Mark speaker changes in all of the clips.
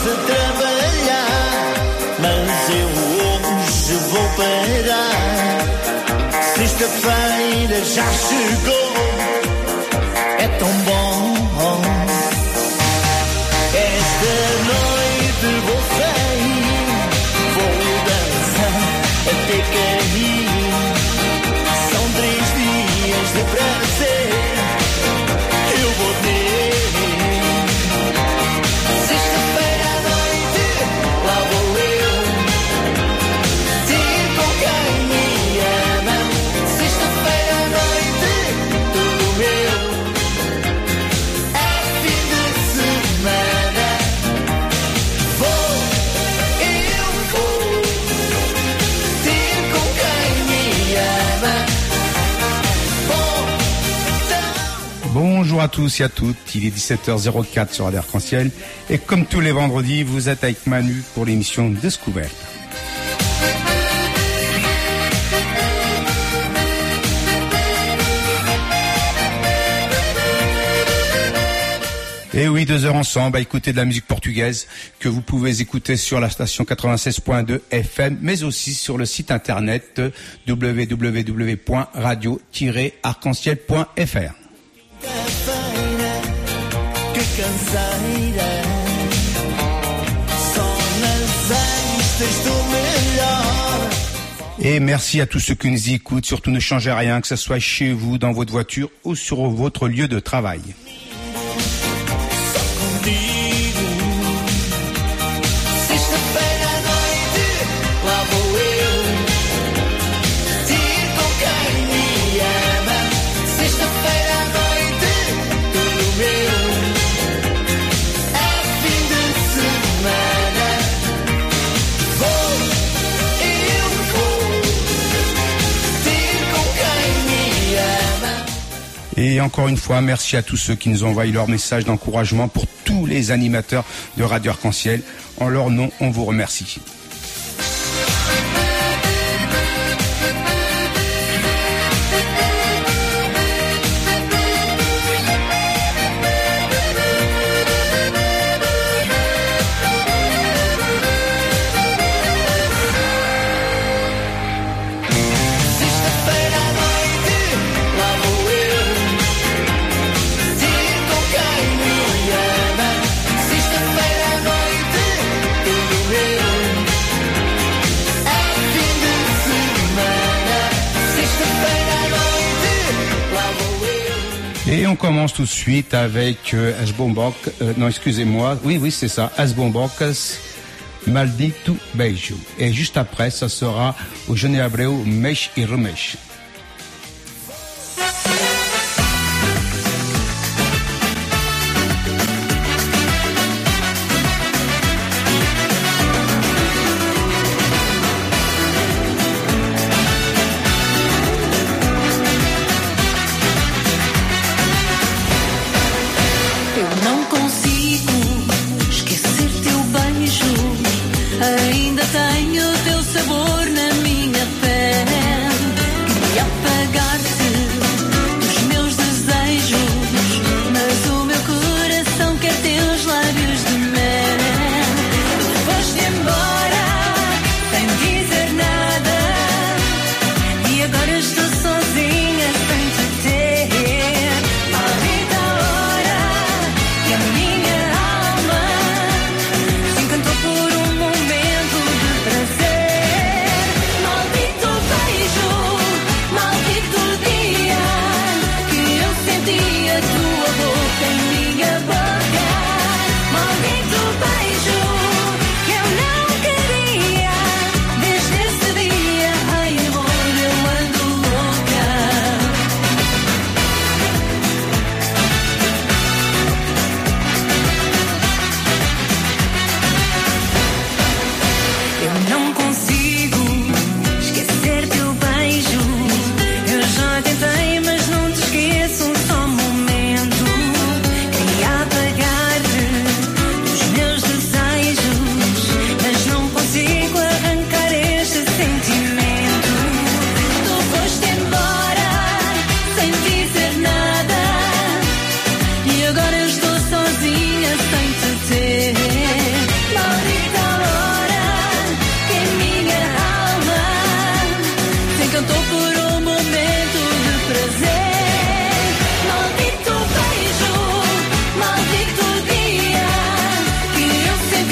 Speaker 1: a trabalhar, mas eu hoje vou parar. Sexta-feira já chegou, é tão bom. Esta noite vou sair, vou dançar até cair. São 3 dias de prazer, eu vou ter. Sexta-feira à noite, lá vou eu ter com quem me ama. Sexta-feira à noite, tudo meu. É fim de semana, vou ter com quem me ama.
Speaker 2: Bonjour à tous et à toutes, il est 17h04 sur Radio Arc-en-Ciel et comme tous les vendredis, vous êtes avec Manu pour l'émission Découverte. Et oui, 2 heures ensemble à écouter de la musique portugaise que vous pouvez écouter sur la station 96.2 FM, mais aussi sur le site internet www.radio-arc-en-ciel.fr.
Speaker 1: Que canseira, só nas vistas do melhor.
Speaker 2: Et merci à tous ceux qui nous écoutent, surtout ne changez rien, que ce soit chez vous, dans votre voiture ou sur votre lieu de travail.
Speaker 1: Só contigo. Sexta-feira à noite, lá vou eu ter com quem me ama. Sexta-feira à noite, tudo meu. É fim de semana, vou ter com quem me ama.
Speaker 2: Et encore une fois, merci à tous ceux qui nous ont envoyé leurs messages d'encouragement pour tous les animateurs de Radio Arc-en-Ciel. En leur nom, on vous remercie.
Speaker 1: Sexta-feira à noite, lá vou eu ter com quem me ama. Sexta-feira à noite, tudo meu. É fim de semana. Sexta-feira à noite, lá vou eu.
Speaker 2: Et on commence tout de suite avec As Bombocas, non excusez-moi, oui c'est ça, As Bombocas, Maldito Beijo. Et juste après, ça sera au Johnny Abreu, Mesh et Remesh.
Speaker 3: Eu não consigo esquecer teu beijo. Ainda tenho teu sabor na minha pele. Queria apagar-te dos meus desejos, mas o meu coração quer teus lábios de mel. Foste embora sem dizer nada e agora estou sozinha sem te ter. Maldita hora que a minha alma se encantou por um momento de prazer.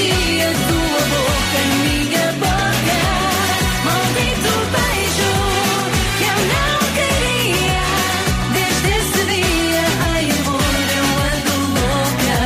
Speaker 3: senti a tua boca em minha boca. Maldito beijo que eu não queria. Desde esse dia, ai amor, eu ando louca.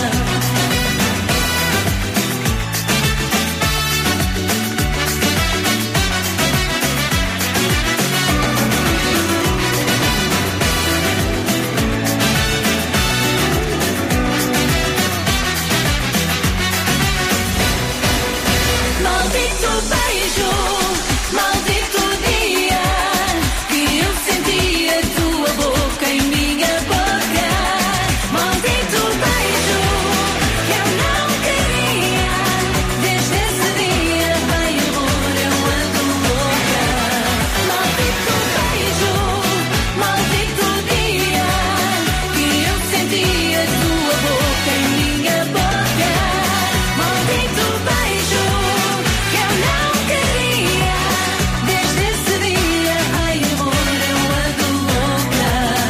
Speaker 3: Maldito beijo, maldito dia que eu senti a tua boca em minha boca. Maldito beijo que eu não queria. Desde esse dia, ai amor, eu ando louca. Maldito beijo, maldito dia que eu senti a tua boca em minha boca. Maldito beijo que eu não queria. Desde esse dia, ai amor, eu ando louca.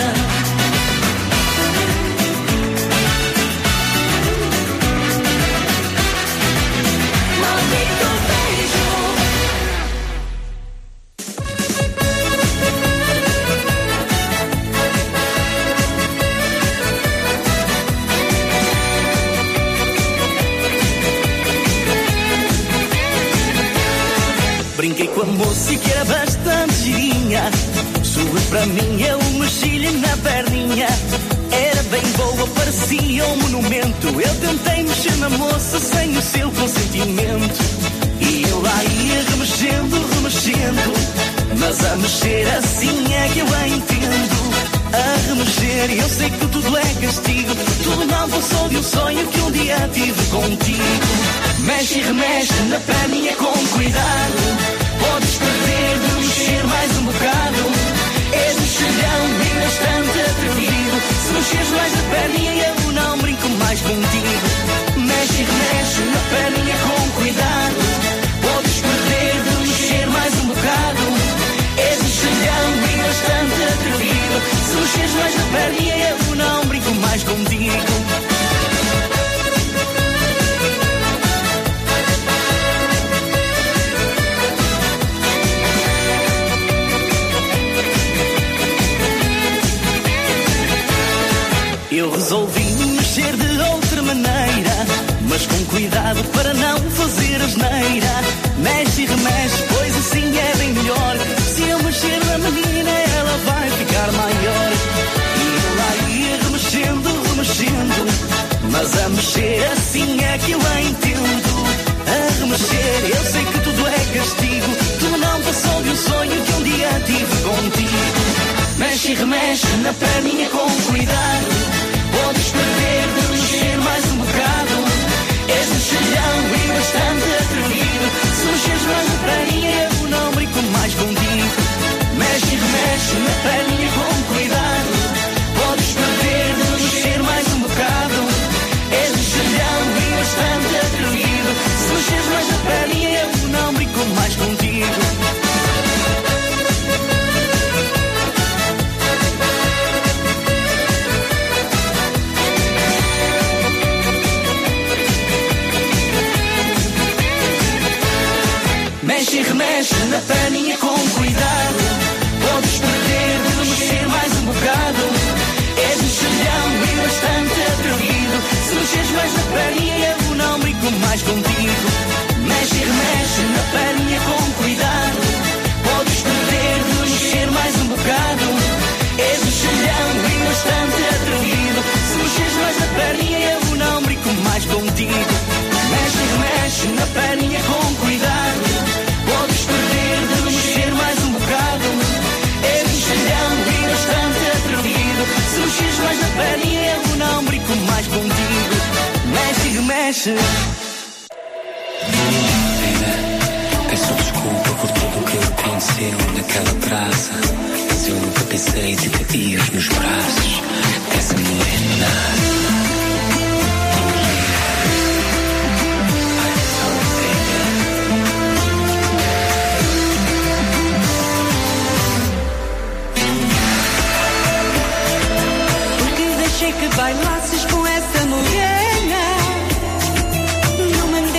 Speaker 3: Maldito beijo.
Speaker 1: Brinquei com a moça e que era bastante girinha. Subiu para mim, eu mexi-lhe na perninha. Era bem boa, parecia um monumento. Eu tentei mexer na moça sem o seu consentimento. E eu lá ia remexendo, remexendo. Mas a mexer assim é que eu a entendo. A remexer, eu sei que tudo é castigo. Tudo não passou de um sonho que um dia tive contigo. Mexe e remexe na perninha com cuidado. Podes perder de mexer mais um bocado. És mexilhão e bastante atrevido. Se mexeres mais na perninha eu não brinco mais contigo. Mexe e remexe na perninha com cuidado. Podes perder de mexer mais um bocado. És mexilhão e bastante atrevido. Se mexeres mais na perninha eu não brinco mais contigo. Eu resolvi mexer de outra maneira, mas com cuidado para não fazer asneira. Mexe e remexe, pois assim é bem melhor. Se eu mexer na menina, ela vai ficar maior. E eu lá ia remexendo, remexendo. Mas a mexer assim é que eu a entendo. A remexer, eu sei que tudo é castigo. Tu não passou de um sonho que um dia tive contigo. Mexe e remexe na perninha com cuidado. Podes perder de mexer mais um bocado. És mexilhão e bastante atrevido. Se mexeres mais na perninha eu não brinco mais contigo. Mexe e remexe na perninha com cuidado. Podes perder de mexer mais um bocado. És mexilhão e bastante atrevido. Se mexeres mais na perninha eu não brinco mais contigo. Mexe e remexe na perninha com cuidado. Podes perder de mexer mais um bocado. És mexilhão e bastante atrevido. Se mexeres mais na perninha eu não brinco mais contigo. Mexe e remexe na perninha com cuidado. Podes perder de mexer mais um bocado. És mexilhão e bastante atrevido. Se mexeres mais na perninha eu não brinco mais contigo. Mexe e remexe na perninha com cuidado. Podes perder de mexer mais um bocado. És mexilhão e bastante atrevido. Se mexeres mais na perninha eu não brinco mais contigo. Mexe e remexe.
Speaker 4: Peço desculpa por tudo o que aconteceu naquela praça. Mas eu nunca pensei dividir nos braços dessa mulher nada.
Speaker 3: Porque deixei que bailasses com essa morena numa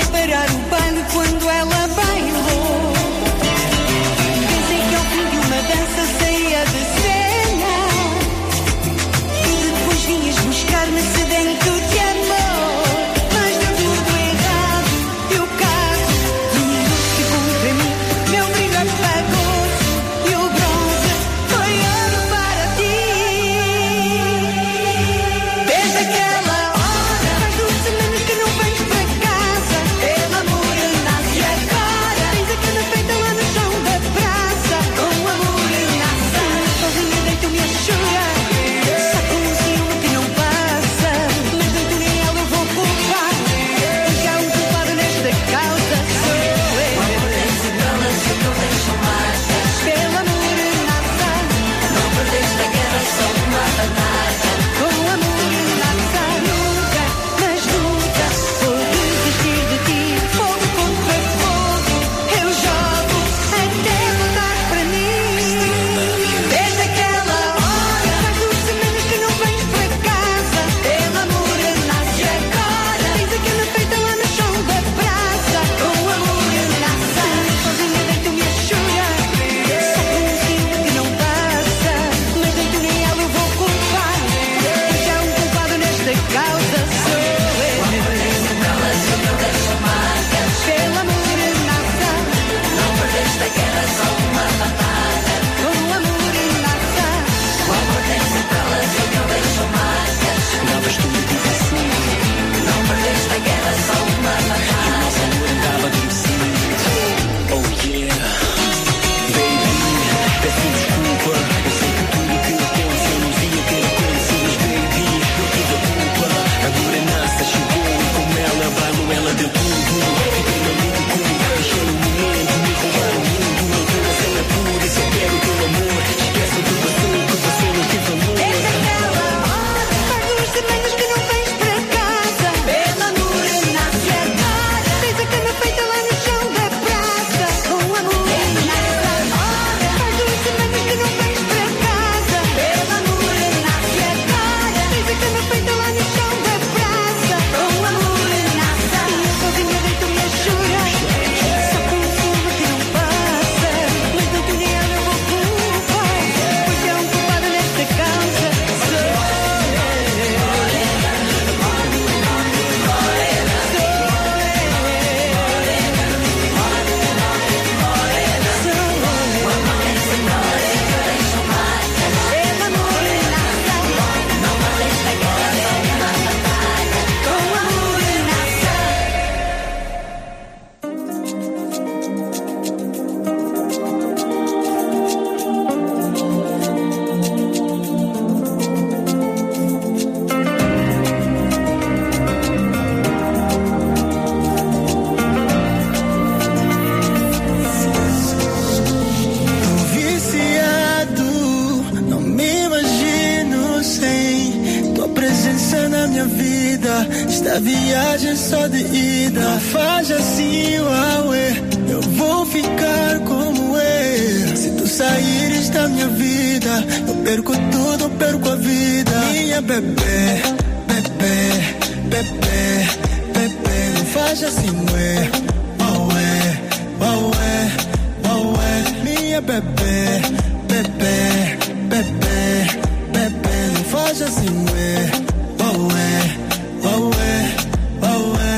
Speaker 5: perco tudo, perco a vida. Minha bebê, bebê, bebê, bebê, não faz assim, ué, ué, ué, ué. Minha bebê, bebê, bebê, bebê, não faz assim, ué, ué, ué, ué.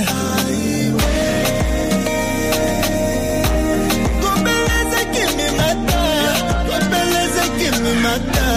Speaker 5: Tua beleza que me mata, tua beleza que me mata.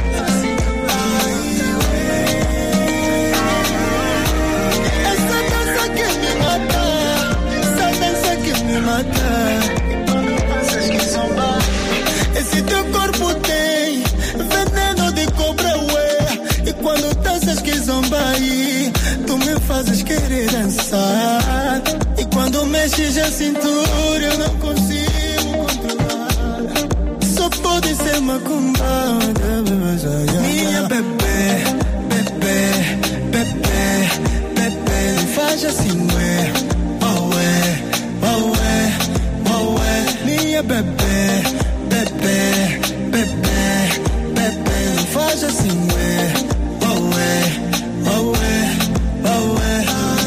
Speaker 5: Esse teu corpo tem veneno de cobra, ué. E quando danças que zomba aí, tu me fazes querer dançar. E quando mexes a cintura, eu não consigo controlar. Só pode ser macumbada. Minha bebê, bebê, bebê, bebê, não faz assim, ué, ué, ué, ué. Minha bebê, bebê, bebê, bebê, não faz assim, ué, ué, ué, ué.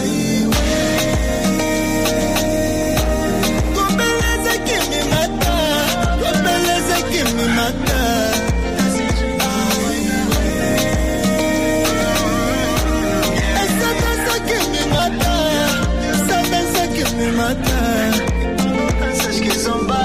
Speaker 5: Tua beleza que me mata, tua beleza que me mata. Essa dança que me mata, essa dança que me mata. Danças que zombar.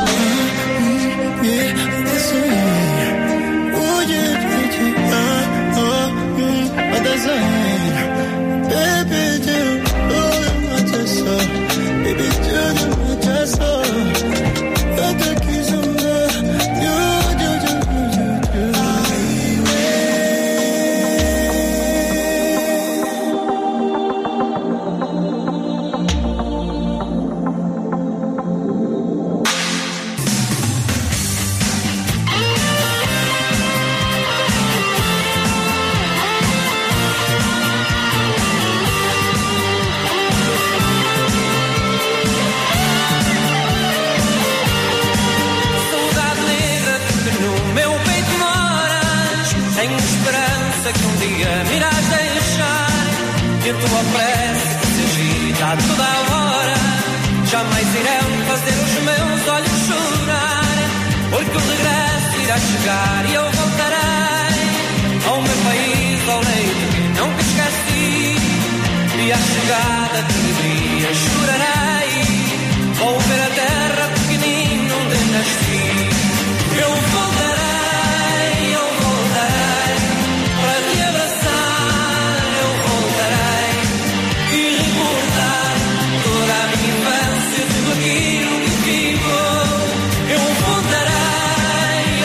Speaker 6: E a tua prece se agita a toda a hora. Jamais irão fazer os meus olhos chorar, porque o regresso irá chegar e eu voltarei ao meu país, ao leito que nunca esqueci. E à chegada de alegria chorarei, vou ver a terra pequenina onde nasci. Eu voltarei, para te abraçar. Eu voltarei e recordar toda a minha infância, tudo aquilo que ficou. Eu voltarei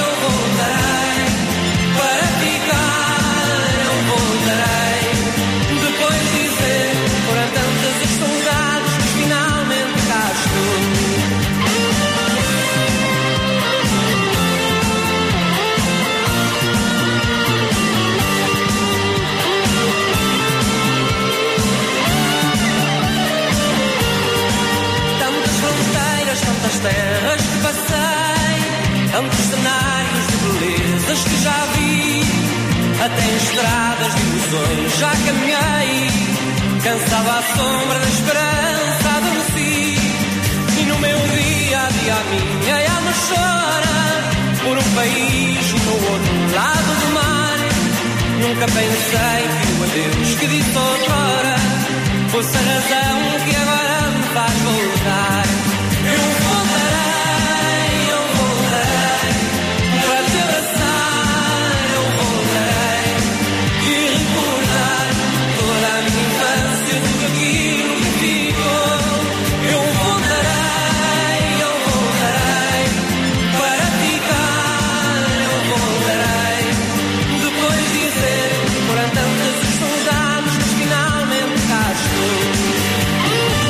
Speaker 6: para ficar. Eu voltarei depois de dizer foram tantas as saudades, mas finalmente cá estou. Tantas terras que passei, tantos cenários de belezas que já vi, até em estradas de ilusões já caminhei, cansado à sombra da esperança adormeci. E no meu dia a dia a minha alma chora por um país no outro lado do mar. Nunca pensei que o adeus que disse outrora fosse a razão que agora me faz voltar. Eu voltarei para te abraçar. Eu voltarei e recordar toda a minha infância, tudo aquilo que ficou. Eu voltarei para ficar. Eu voltarei depois de dizer foram tantas as saudades, mas finalmente cá estou.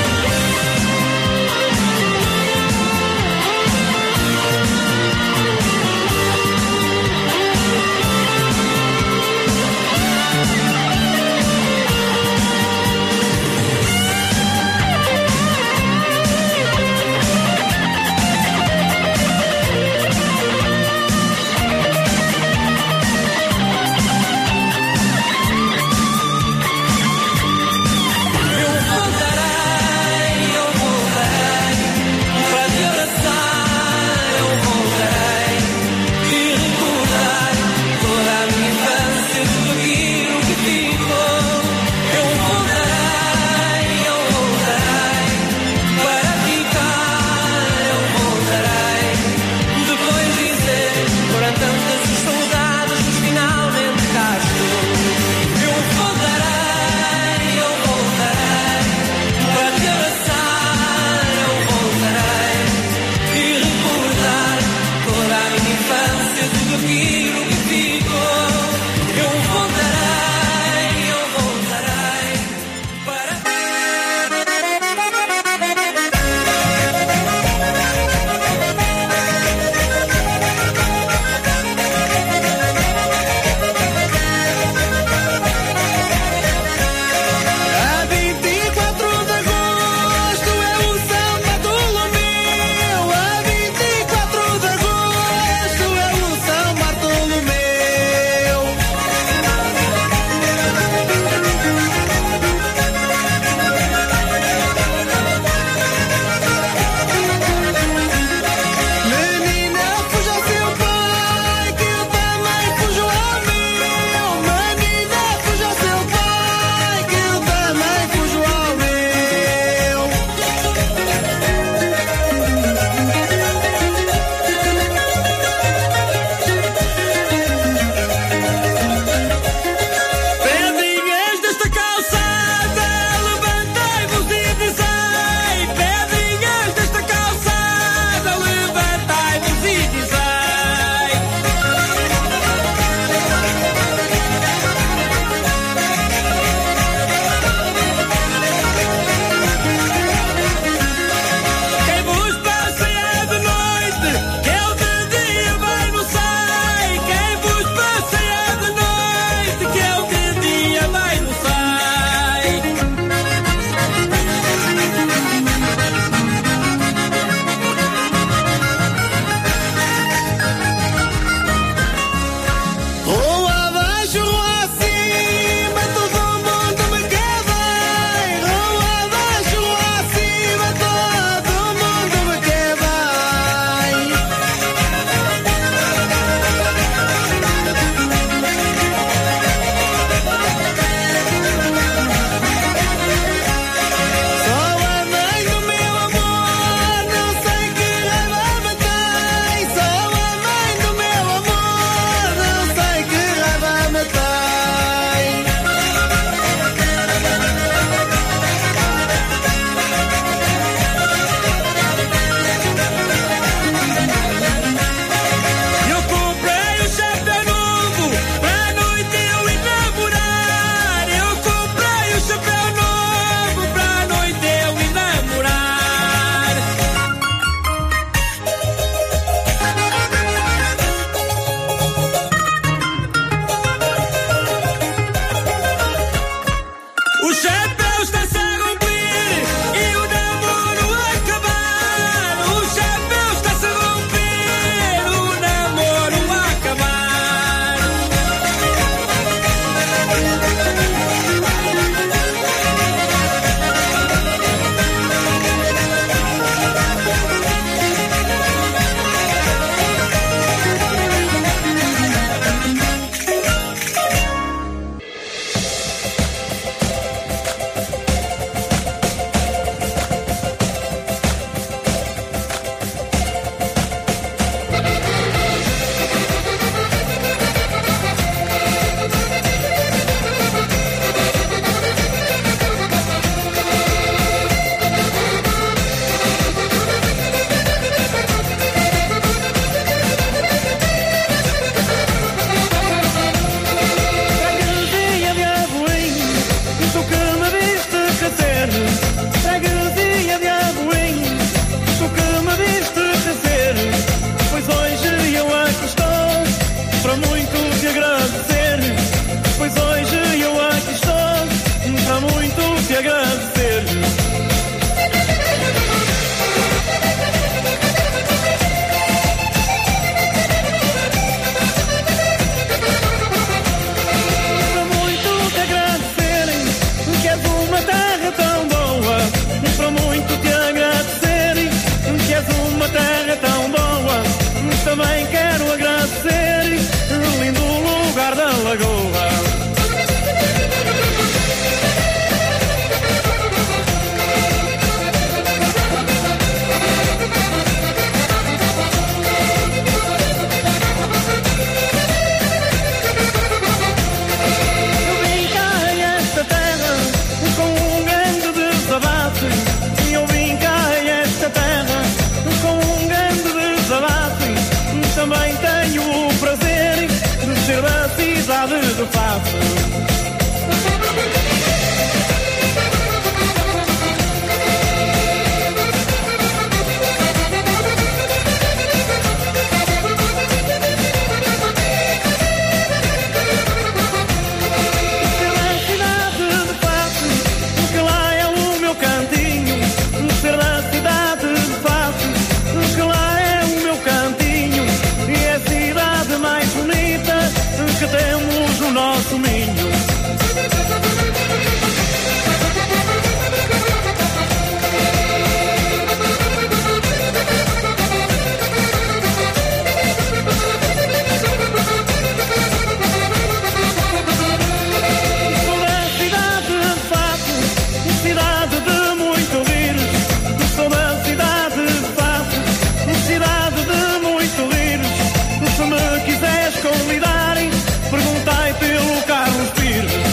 Speaker 7: posso te agradecer que és uma terra tão boa. Também quero agradecer o lindo lugar da Lagoa. Também tenho o prazer de ser da cidade de Passo. Que temos no nosso ninho. Sou da cidade de Passo, cidade de muito rir. Sou da cidade de Passo, cidade de muito rir. Se me quiseres convidar, perguntai pelo Carlos Pires.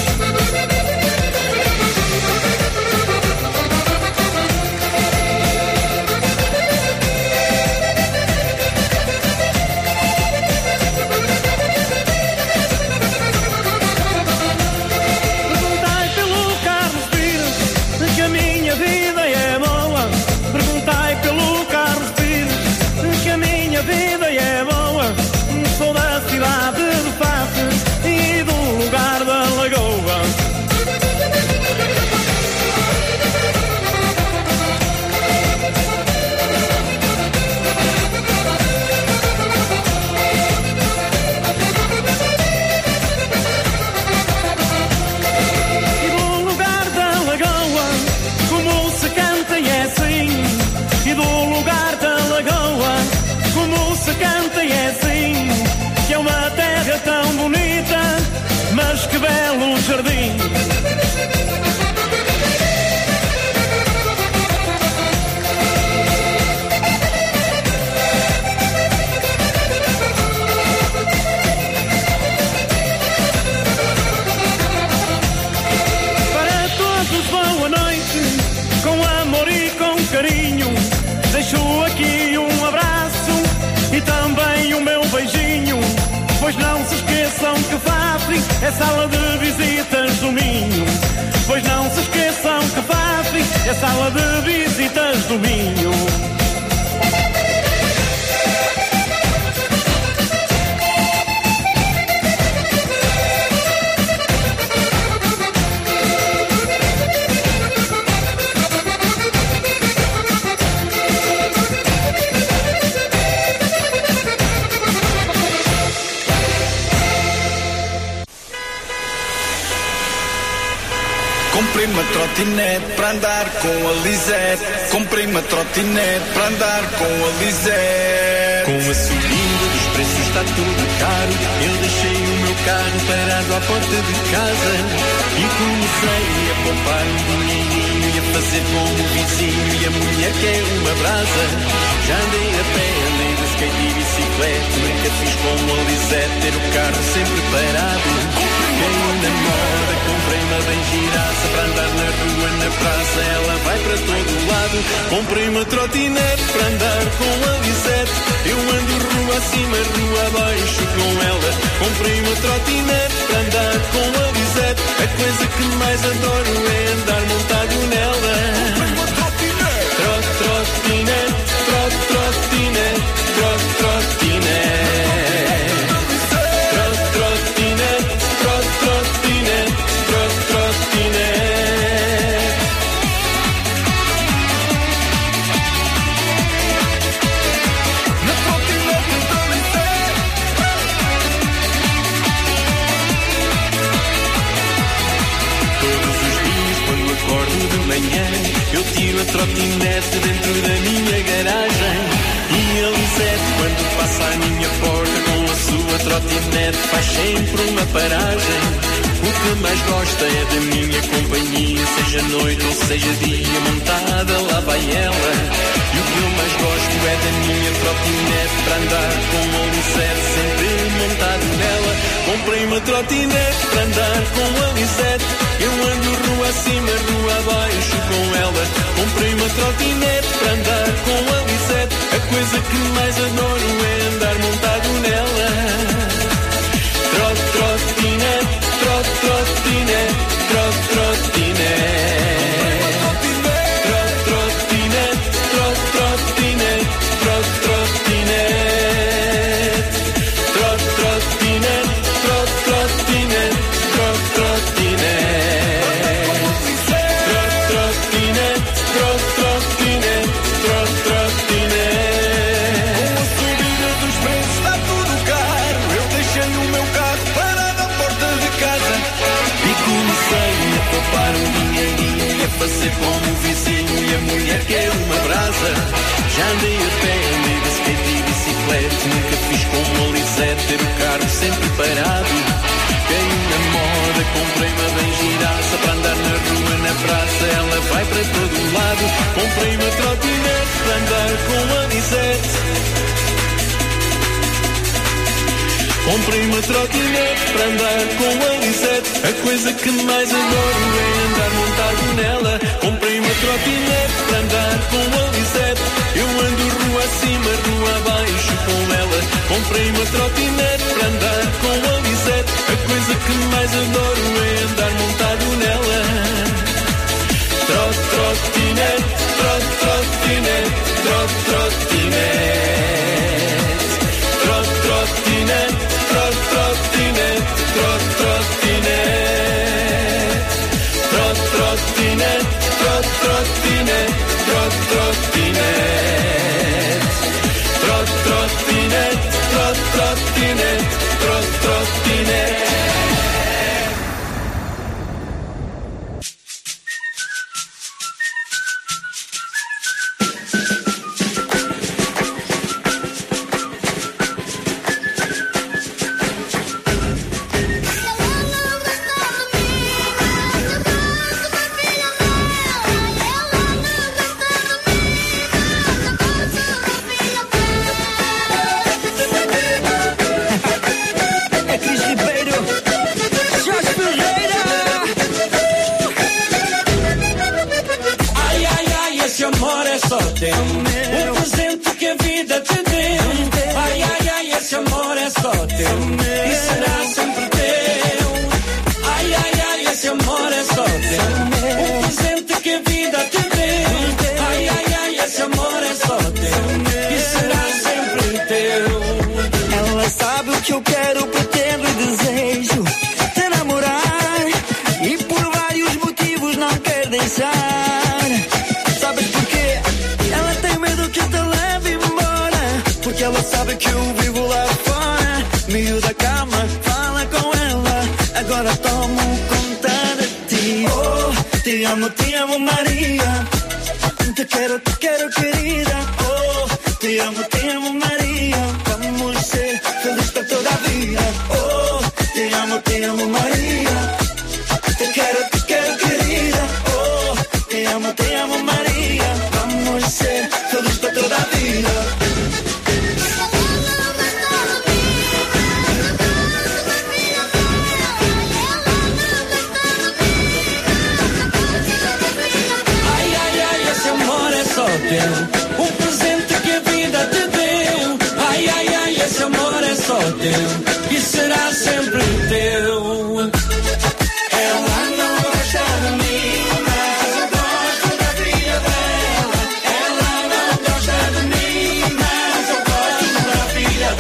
Speaker 7: Perguntai pelo Carlos Pires, que a minha vida é boa. Perguntai pelo Carlos Pires, que a minha vida é boa. Sou da cidade de Passo e do lugar da Lagoa. E do lugar da Lagoa, como se canta e é assim. E do lugar da Lagoa, como se canta e é assim. Que é uma terra tão bonita, mas que belo jardim. Para todos boa noite, com amor e com carinho. Deixo aqui um abraço e também o meu beijinho. Pois não se esqueçam que Fafri é sala de visitas do Minho. Pois não se esqueçam que Fafri é sala de visitas do Minho.
Speaker 5: Comprei uma trotinete para andar com a Lisete. Comprei uma trotinete para andar com a Lisete.
Speaker 8: Com a subida dos preços está tudo caro. Eu deixei o meu carro parado à porta de casa e comecei a poupar um dinheirinho e a fazer como o vizinho e a mulher quer uma brasa. Já andei a pé, andei de skate e bicicleta. Nunca fiz como a Lisete, ter o carro sempre parado. Caiu na moda, comprei uma bem giraça para andar na rua, na praça, ela vai para todo lado. Comprei uma trotinete para andar com a Lisete. Eu ando rua acima, rua abaixo com ela. Comprei uma trotinete para andar com a Lisete. A coisa que mais adoro é andar montado nela. Trotinete, trotinete, trotinete. Todos os dias quando acordo de manhã a trotinete dentro da minha garagem. E a Lisete, quando passa à minha porta com a sua trotinete, faz sempre uma paragem. O que mais gosta é da minha companhia, seja noite ou seja dia, montada lá vai ela. E o que eu mais gosto é da minha trotinete, para andar com a Lisete, sempre montado nela. Comprei uma trotinete para andar com a Lisete, eu ando rua acima, rua abaixo com ela. Comprei uma trotinete para andar com a Lisete, a coisa que mais adoro é andar montado nela. Trotinete, trotinete, trotinete, trotinete, trotinete, fazer como o vizinho e a mulher quer uma brasa. Já andei a pé, andei de skate e bicicleta, nunca fiz como a Lisete, ter o carro sempre parado. Caí na moda, comprei uma bem giraça, para andar na rua, na praça, ela vai para todo lado. Comprei uma trotinete para andar com a Lisete. Comprei uma trotinete para andar com a Lisete, a coisa que mais adoro é andar montado nela. Comprei uma trotinete para andar com a Lisete, eu ando rua acima, rua abaixo com ela. Comprei uma trotinete para andar com a Lisete, a coisa que mais adoro é andar montado nela. Trotinete, trotinete, trotinete, trotinete, trotinete, trotinete, trotinete,
Speaker 6: O presente que a vida te deu. Ai, ai, ai, esse amor é só teu e será sempre teu. Ai, ai, ai, esse amor é só teu. O presente que a vida te deu. Ai, ai, ai, esse amor é só teu e será sempre teu.
Speaker 1: Ela sabe o que eu quero, pretendo e desejo te namorar, e por vários motivos não quer deixar. Sabes porquê? Ela tem medo que eu te leve embora, porque ela sabe que eu vivo lá fora. Meio da cama, fala com ela, agora tomo conta de ti. Oh, te amo Maria, te quero querida. Oh, te amo Maria, vamos ser felizes para toda a vida. Oh, te amo Maria, te quero querida. Oh, te amo Maria, vamos ser felizes para toda a vida.
Speaker 6: O presente que a vida te deu. Ai, ai, ai, esse amor é só teu e será sempre teu. Ela não gosta de mim, mas eu gosto da filha dela. Ela não gosta de mim, mas eu gosto da filha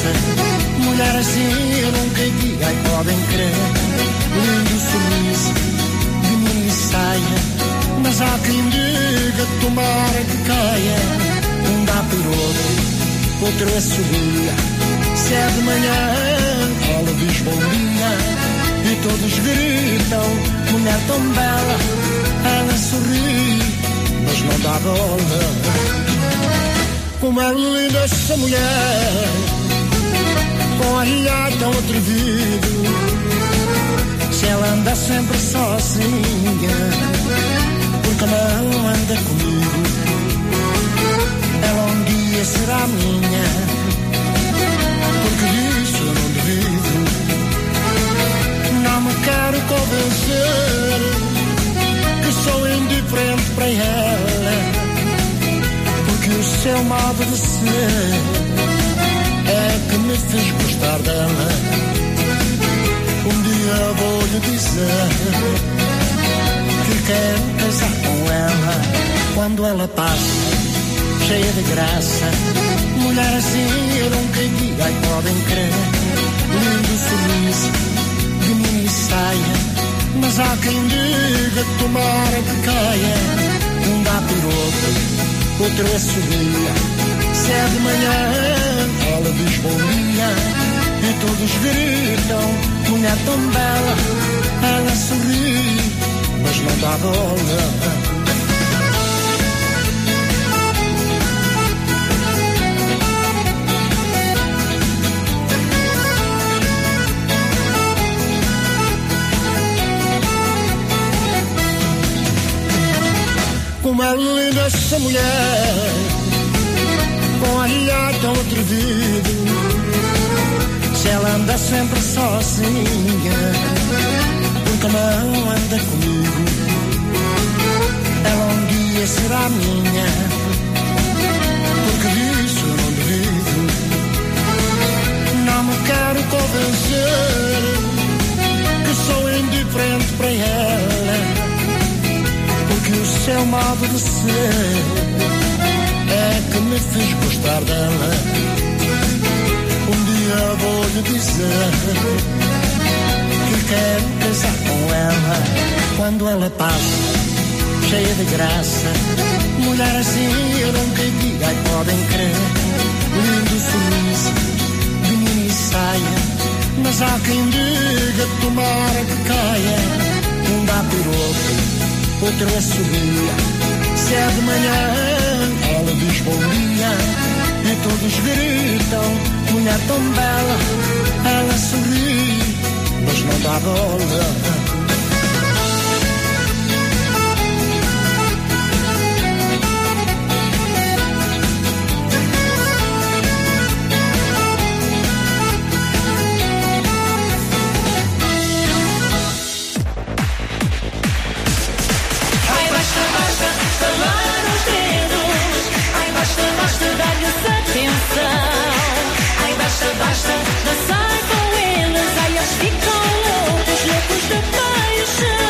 Speaker 5: graça, mulher assim eu nunca vi, ai podem crer. Lindo sorriso de mini saia, mas há quem diga tomara que caia. Um dá piroto, outro é subia. Se é de manhã, ela diz bom dia. E todos gritam, mulher tão bela. Ela sorri, mas não dá bola. Como é linda essa mulher, com olhar tão atrevido. Se ela anda sempre sozinha, porque não anda comigo. Ela um dia será minha, porque disso eu não duvido. Não me quero convencer que sou indiferente para ela, porque o seu modo de ser é que me fez gostar dela. Um dia vou-lhe dizer que quero casar com ela. Quando ela passa, cheia de graça, mulher assim eu nunca vi, ai podem crer. Lindo sorriso de mini saia, mas há quem diga tomara que caia. Um dá piroto, outro é sorria. Se é de manhã, ela diz bom dia. E todos gritam, mulher tão bela. Ela sorri, mas não dá bola. Como é linda essa mulher, com olhar tão atrevido. Se ela anda sempre sozinha, porque não anda comigo. Ela um dia será minha, porque disso eu não duvido. Não me quero convencer que sou indiferente para ela, porque o seu modo de ser é que me fez gostar dela. Um dia vou-lhe dizer que quero casar com ela. Quando ela passa, cheia de graça, mulher assim eu nunca vi, ai podem crer. Lindo sorriso de mini saia, mas há quem diga tomara que caia. Um dá piroto, outro é subia. Se é de manhã, ela diz bom dia. E todos gritam, mulher tão bela. Ela sorri, mas não dá bola.
Speaker 3: Basta dançar com eles, ai eles ficam loucos, loucos de paixão.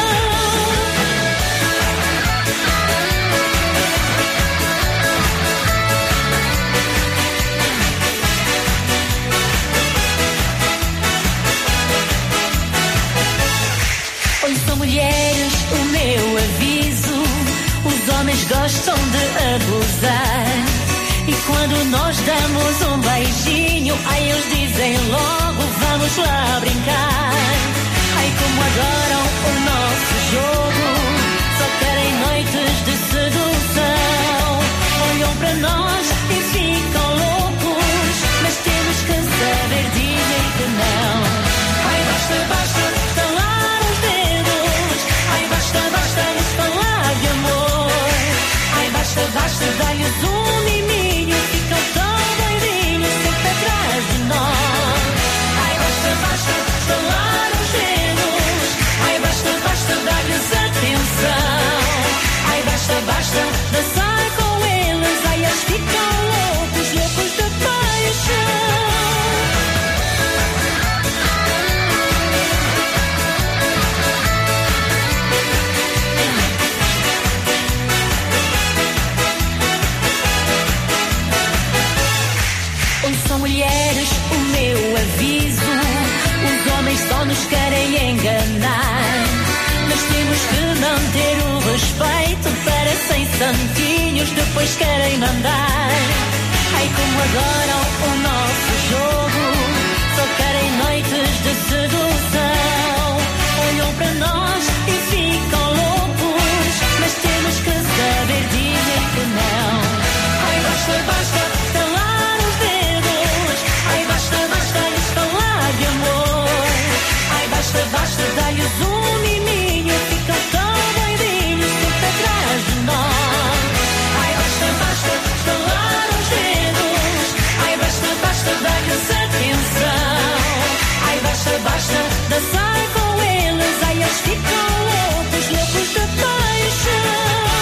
Speaker 3: Ouçam mulheres o meu aviso, os homens gostam de abusar. E quando nós damos um beijinho, ai eles dizem logo, vamos lá brincar. Ai como adoram o nosso jogo, só querem noites de sedução. Olham para nós e ficam loucos, mas temos que saber dizer que não. Ai basta, basta estalar os dedos, ai basta, basta nos falar de amor. Ai basta, basta dar-lhes um mimimi, ficam tão doidinhos sempre atrás de nós. Ai basta, basta manter o respeito, parecem santinhos, depois querem mandar. Ai, como adoram o nosso jogo, só querem noites de sedução. Olham para nós e ficam loucos, mas temos que saber dizer que não. Ai, basta, basta estalar os dedos. Ai, basta, basta lhes falar de amor. Ai, basta, basta dar-lhes miminho, ficam tão doidinhos sempre atrás de nós. Ai, basta, basta estalar os dedos. Ai, basta, basta dar-lhes atenção. Ai, basta, basta dançar com eles. Ai, eles ficam loucos, loucos de paixão.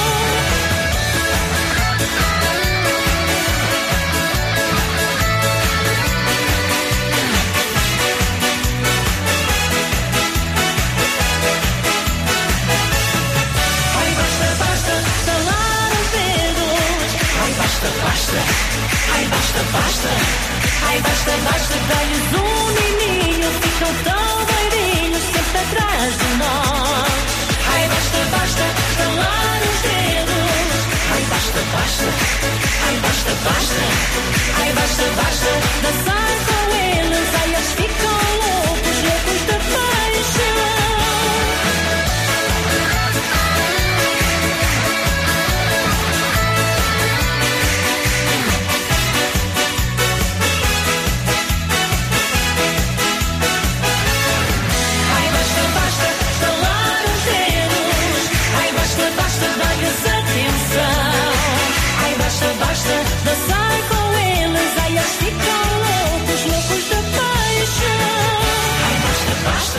Speaker 3: Basta, ai basta, basta, ai basta, basta, dá-lhes miminho, ficam tão doidinhos sempre atrás de nós. Ai basta, basta, estalar os dedos. Ai basta, basta, ai basta, basta, ai basta, basta, dançar com eles. Ai eles ficam loucos, loucos de paixão. Basta dançar com eles, ai eles ficam loucos, loucos de paixão. Ai basta, basta.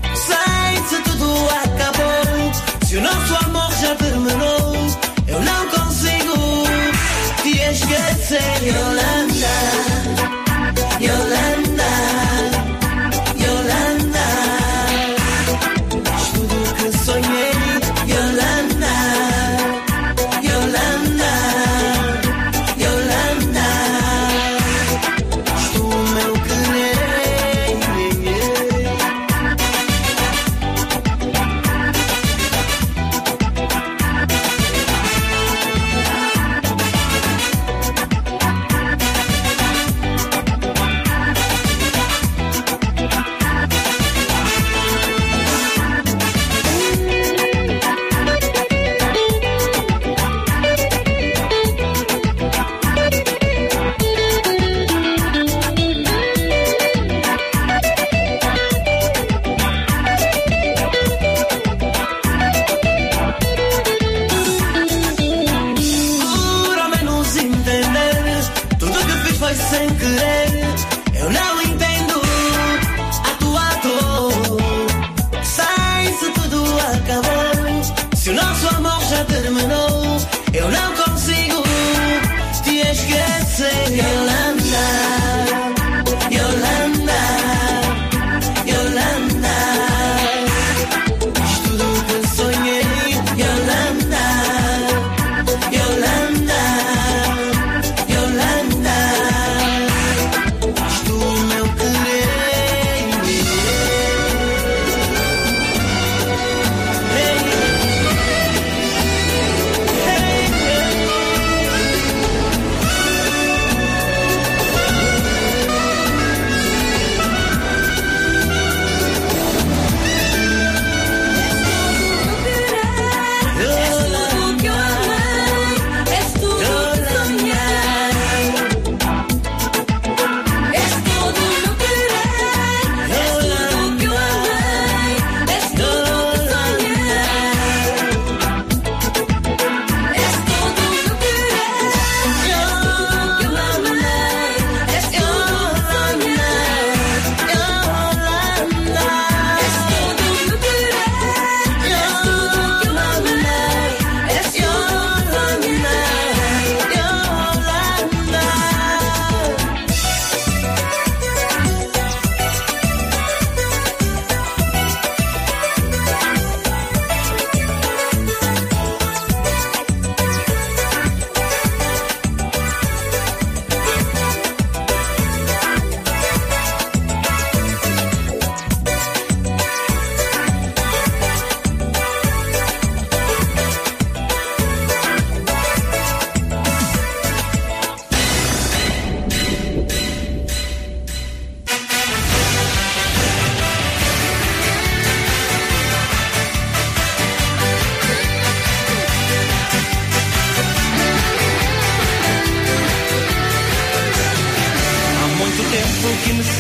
Speaker 5: Se o nosso amor já terminou, eu não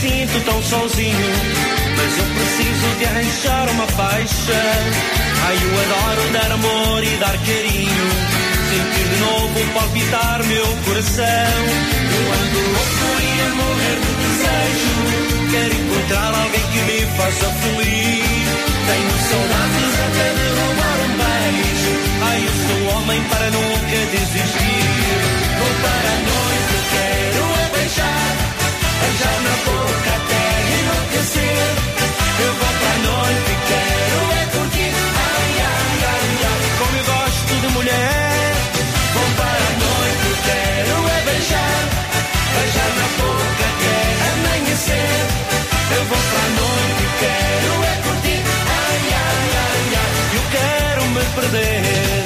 Speaker 8: sinto tão sozinho, mas eu preciso de arranjar uma faixa. Ai, eu adoro dar amor e dar carinho, sentir de novo palpitar meu coração. Eu ando louco e a morrer de desejo, quero encontrar alguém que me faça feliz. Tenho saudades até de roubar um beijo. Ai, eu sou homem para nunca desistir. Vou para a noite, quero é beijar, beijar na boca até enlouquecer. Eu vou para a noite, quero é curtir. Ai, ai, ai, ai, como eu gosto de mulher. Vou para a noite, quero é beijar, beijar na boca até amanhecer. Eu vou para a noite, quero é curtir. Ai, ai, ai, ai, eu quero me perder.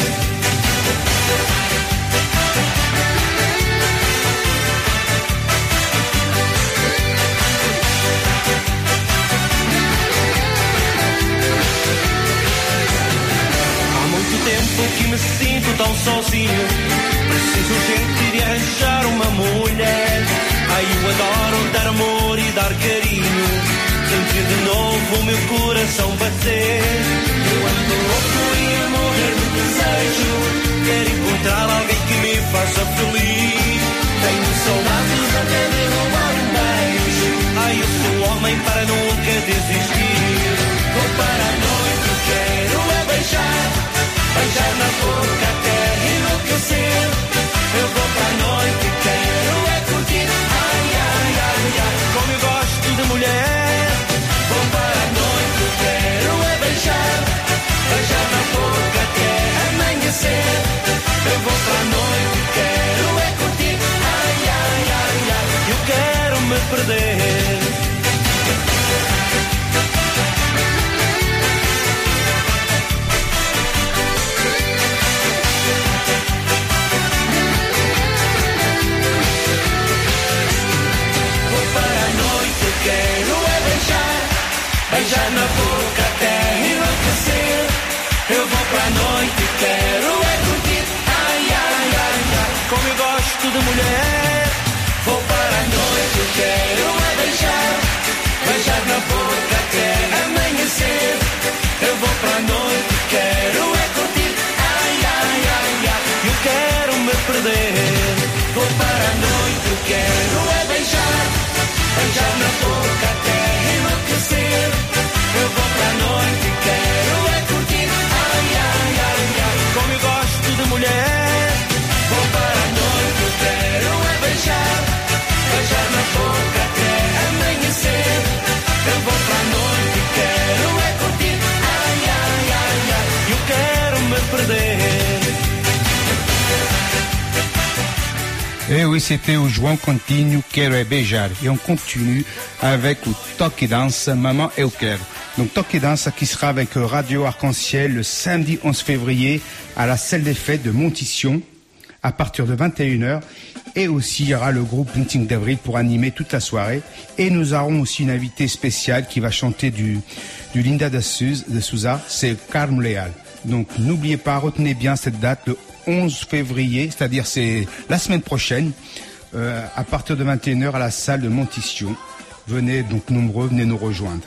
Speaker 8: Tempo que me sinto tão sozinho, preciso gente de arranjar uma mulher. Ai, eu adoro dar amor e dar carinho, sentir de novo o meu coração bater. Eu ando louco e a morrer de desejo, quero encontrar alguém que me faça feliz. Tenho saudades até de roubar um beijo. Ai, eu sou homem para nunca desistir. Vou para a noite, quero é beijar, beijar na boca até enlouquecer. Eu vou para a noite, quero é curtir. Ai, ai, ai, ai, como eu gosto de mulher. Vou para a noite, quero é beijar, beijar na boca até amanhecer. Eu vou para a noite, quero é curtir. Ai, ai, ai, ai, eu quero me perder. Quero é beijar, beijar na boca até enlouquecer. Eu vou para a noite, quero é curtir. Ai, ai, ai, ai, como eu gosto de mulher. Vou para a noite, quero é beijar, beijar na boca até amanhecer. Eu vou para a noite, quero é curtir. Ai, ai, ai, ai, eu quero me perder. Vou para a noite, quero é beijar, beijar na boca até enlouquecer. Eu vou para a noite, quero é curtir. Ai, ai, ai, ai, como eu gosto de mulher. Vou para a noite, quero é beijar, beijar na boca até amanhecer. Eu vou para a noite, quero é curtir. Ai, ai, ai, ai, eu quero me perder.
Speaker 2: Et oui, c'était au João Continue, Quero é Beijar. Et on continue avec le Toque Danse, Maman Eu Quero. Donc Toque Danse qui sera avec Radio Arc-en-Ciel le samedi 11 février à la salle des fêtes de Montition à partir de 21h. Et aussi il y aura le groupe Meeting d'Avril pour animer toute la soirée. Et nous aurons aussi une invitée spéciale qui va chanter du Linda de Souza, c'est Carme Leal. Donc n'oubliez pas, retenez bien cette date, le 11 février, c'est-à-dire c'est la semaine prochaine, à partir de 21h à la salle de Montition. Venez donc nombreux, venez nous rejoindre.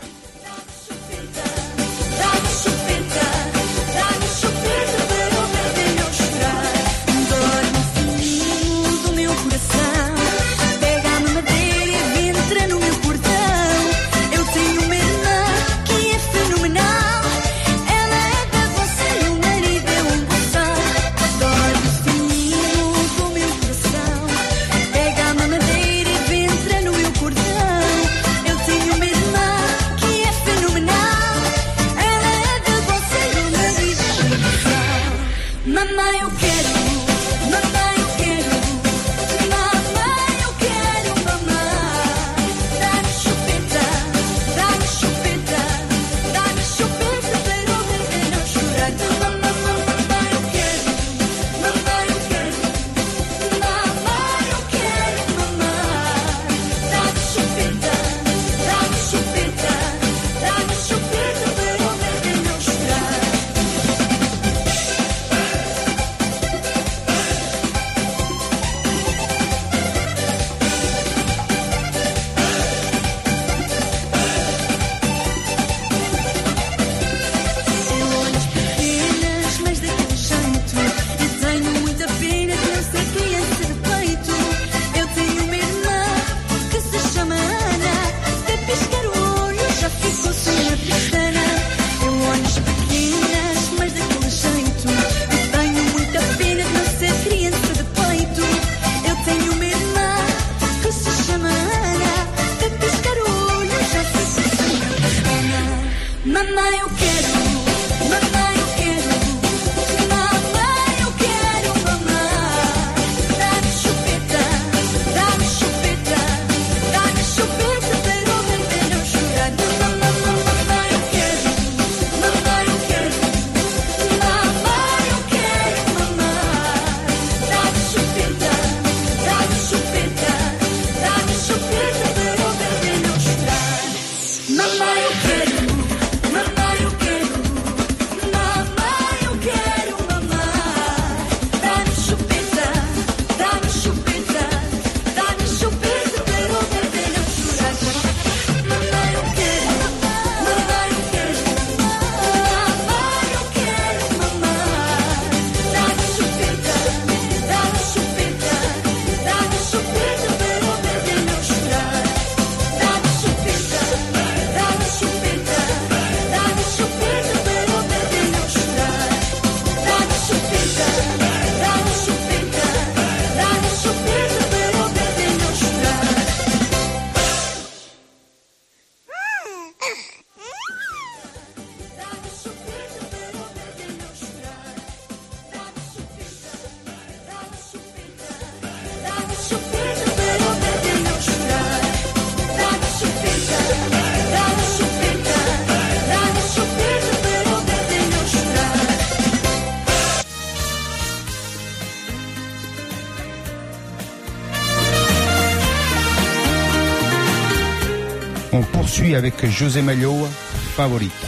Speaker 2: On poursuit avec José Malhoa, Favorita.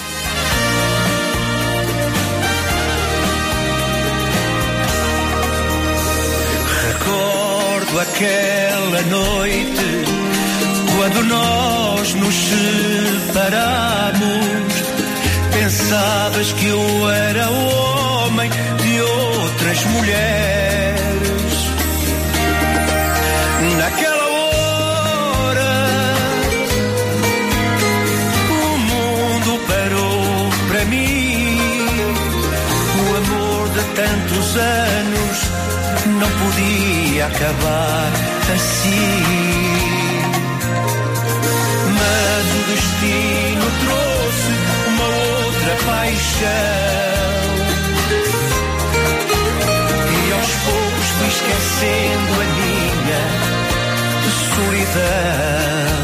Speaker 8: Recordo aquela noite quando nós nos separamos. Pensavas que eu era o homem de outras mulheres. Naquela hora o mundo parou para mim. O amor de tantos anos não podia acabar assim. Mas o destino trouxe uma outra paixão e aos poucos fui esquecendo a minha solidão.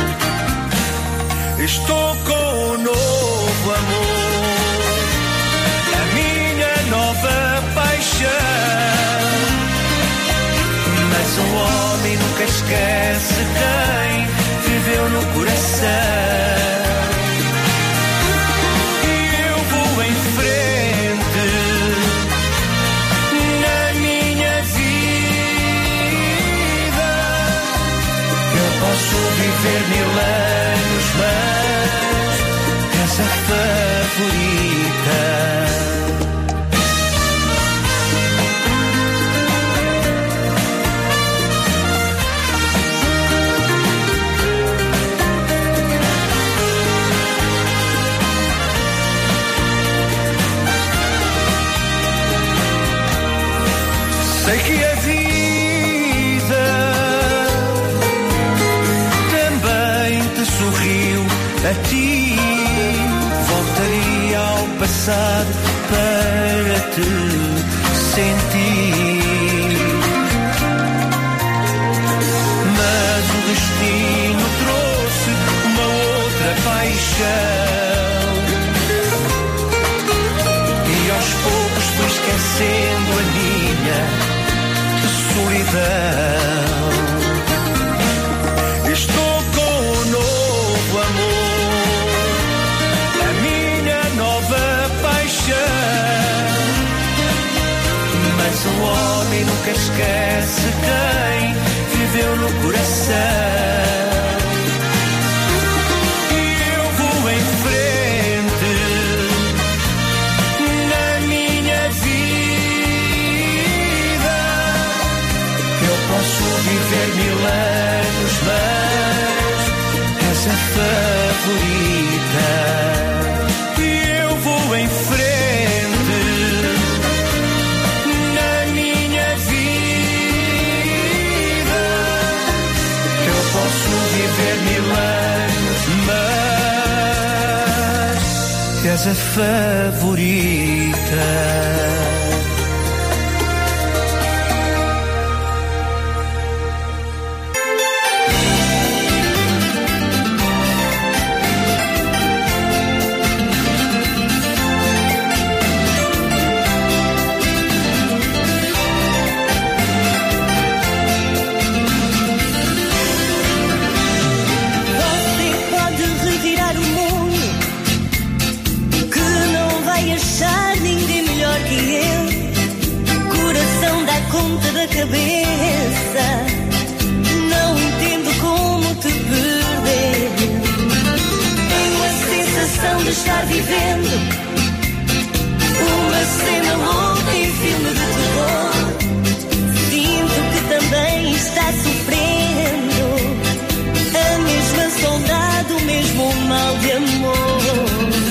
Speaker 8: Estou com um novo amor, a minha nova paixão. Mas um homem nunca esquece quem viveu no coração. E eu vou em frente na minha vida. Eu posso viver 1000 anos, mas essa favorita. Sei que a vida também te sorriu a ti. Voltaria ao passado para te sentir. Mas o destino trouxe uma outra paixão e aos poucos fui esquecendo a minha solidão. Estou com um novo amor, a minha nova paixão. Mas um homem nunca esquece quem viveu no coração. E eu vou em frente na minha vida. Eu posso viver 1000 anos, mas essa favorita. E eu vou em frente na minha vida. Eu posso viver 1000 anos, mas essa favorita.
Speaker 3: Você pode revirar o mundo, que não vai achar ninguém melhor que eu. Coração dá conta da cabeça, não entendo como te perder. Tenho a sensação de estar vivendo uma cena louca em filme de terror. Sinto que também está sofrendo a mesma saudade, o mesmo mal de amor.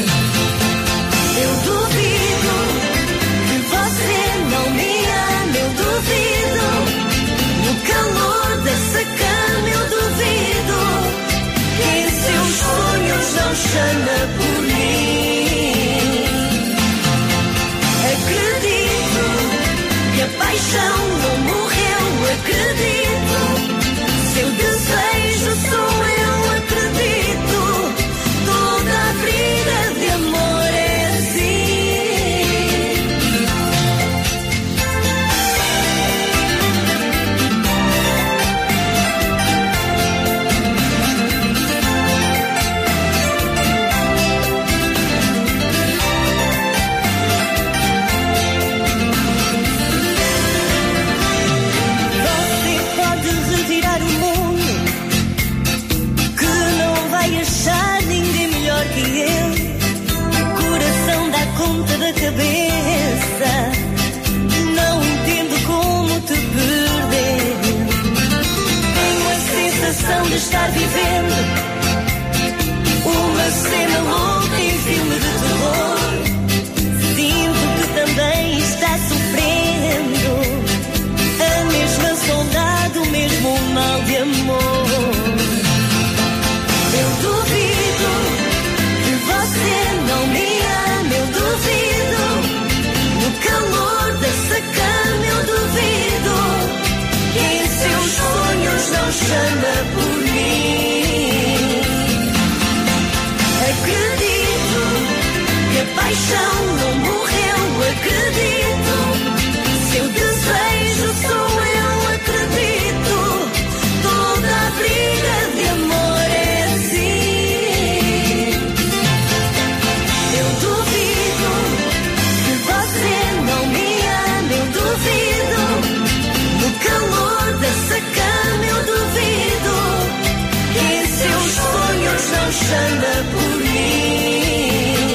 Speaker 3: Eu duvido que você não me ama, eu duvido. No calor dessa cama eu duvido que em seus sonhos não chama por mim.
Speaker 1: cabeça. Não entendo como te perder. Tenho a sensação de estar vivendo uma cena louca em filme de terror. Sinto que também está sofrendo a mesma saudade, o mesmo mal de amor. Eu duvido que você não me ama, eu duvido. No calor dessa cama eu duvido que em seus sonhos não chama por mim. Acredito que a paixão não morreu, acredito. Seu desejo sou eu, acredito. Toda a briga de amor é assim. Eu duvido que você não me ama, eu duvido. No calor dessa cama eu duvido que em seus sonhos não chama por mim.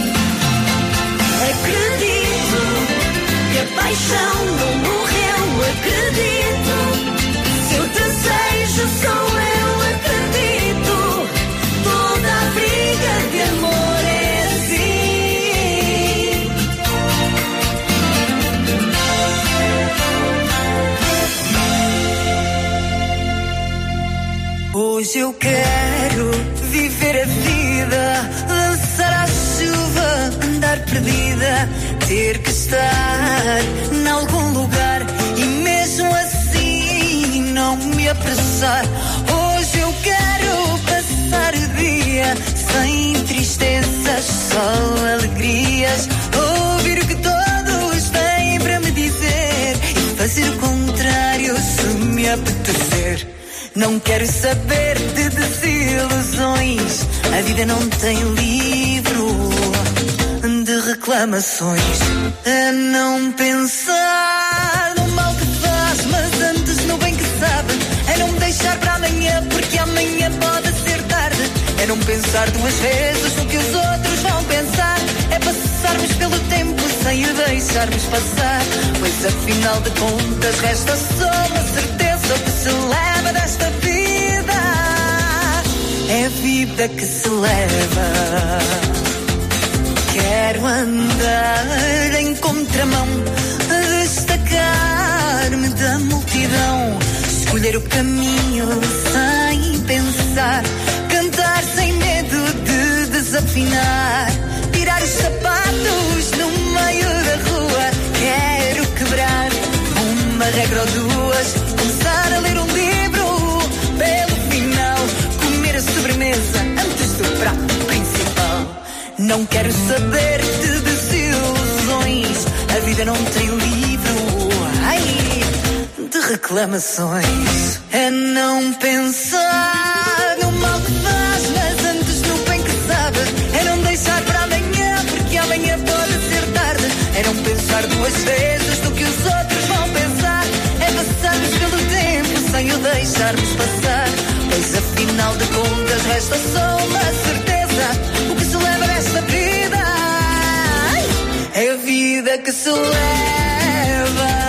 Speaker 1: Acredito que a paixão não morreu, acredito. Seu desejo sou eu, acredito. Toda a briga de amor é assim. Hoje eu quero viver a vida, dançar à chuva, andar perdida, ter que estar em algum lugar e mesmo assim não me apressar. Hoje eu quero passar o dia sem tristezas, só alegrias, ouvir o que todos têm para me dizer e fazer o contrário se me apetecer. Não quero saber de desilusões, a vida não tem livro de reclamações. A não pensar no mal que faz, mas antes no bem que sabe. É não me deixar para amanhã, porque amanhã pode ser tarde. É não pensar duas vezes no que os outros vão pensar. É passarmos pelo tempo sem o deixarmos passar. Pois afinal de contas resta só uma certeza: o que se leva desta vida é a vida que se leva. Quero andar em contramão, destacar-me da multidão, escolher o caminho sem pensar, cantar sem medo de desafinar, tirar os sapatos no meio da rua. Quero quebrar uma regra ou duas, começar a ler um livro pelo final, comer a sobremesa antes do prato principal. Não quero saber de desilusões, a vida não tem livro, ai, de reclamações. É não pensar no mal que faz, mas antes no bem que sabe. É não deixar para amanhã, porque amanhã pode ser tarde. É não pensar duas vezes no que os outros vão pensar. É passarmos pelo tempo sem o deixarmos passar. Pois afinal de contas resta só uma certeza: o que se leva desta vida é a vida que se leva.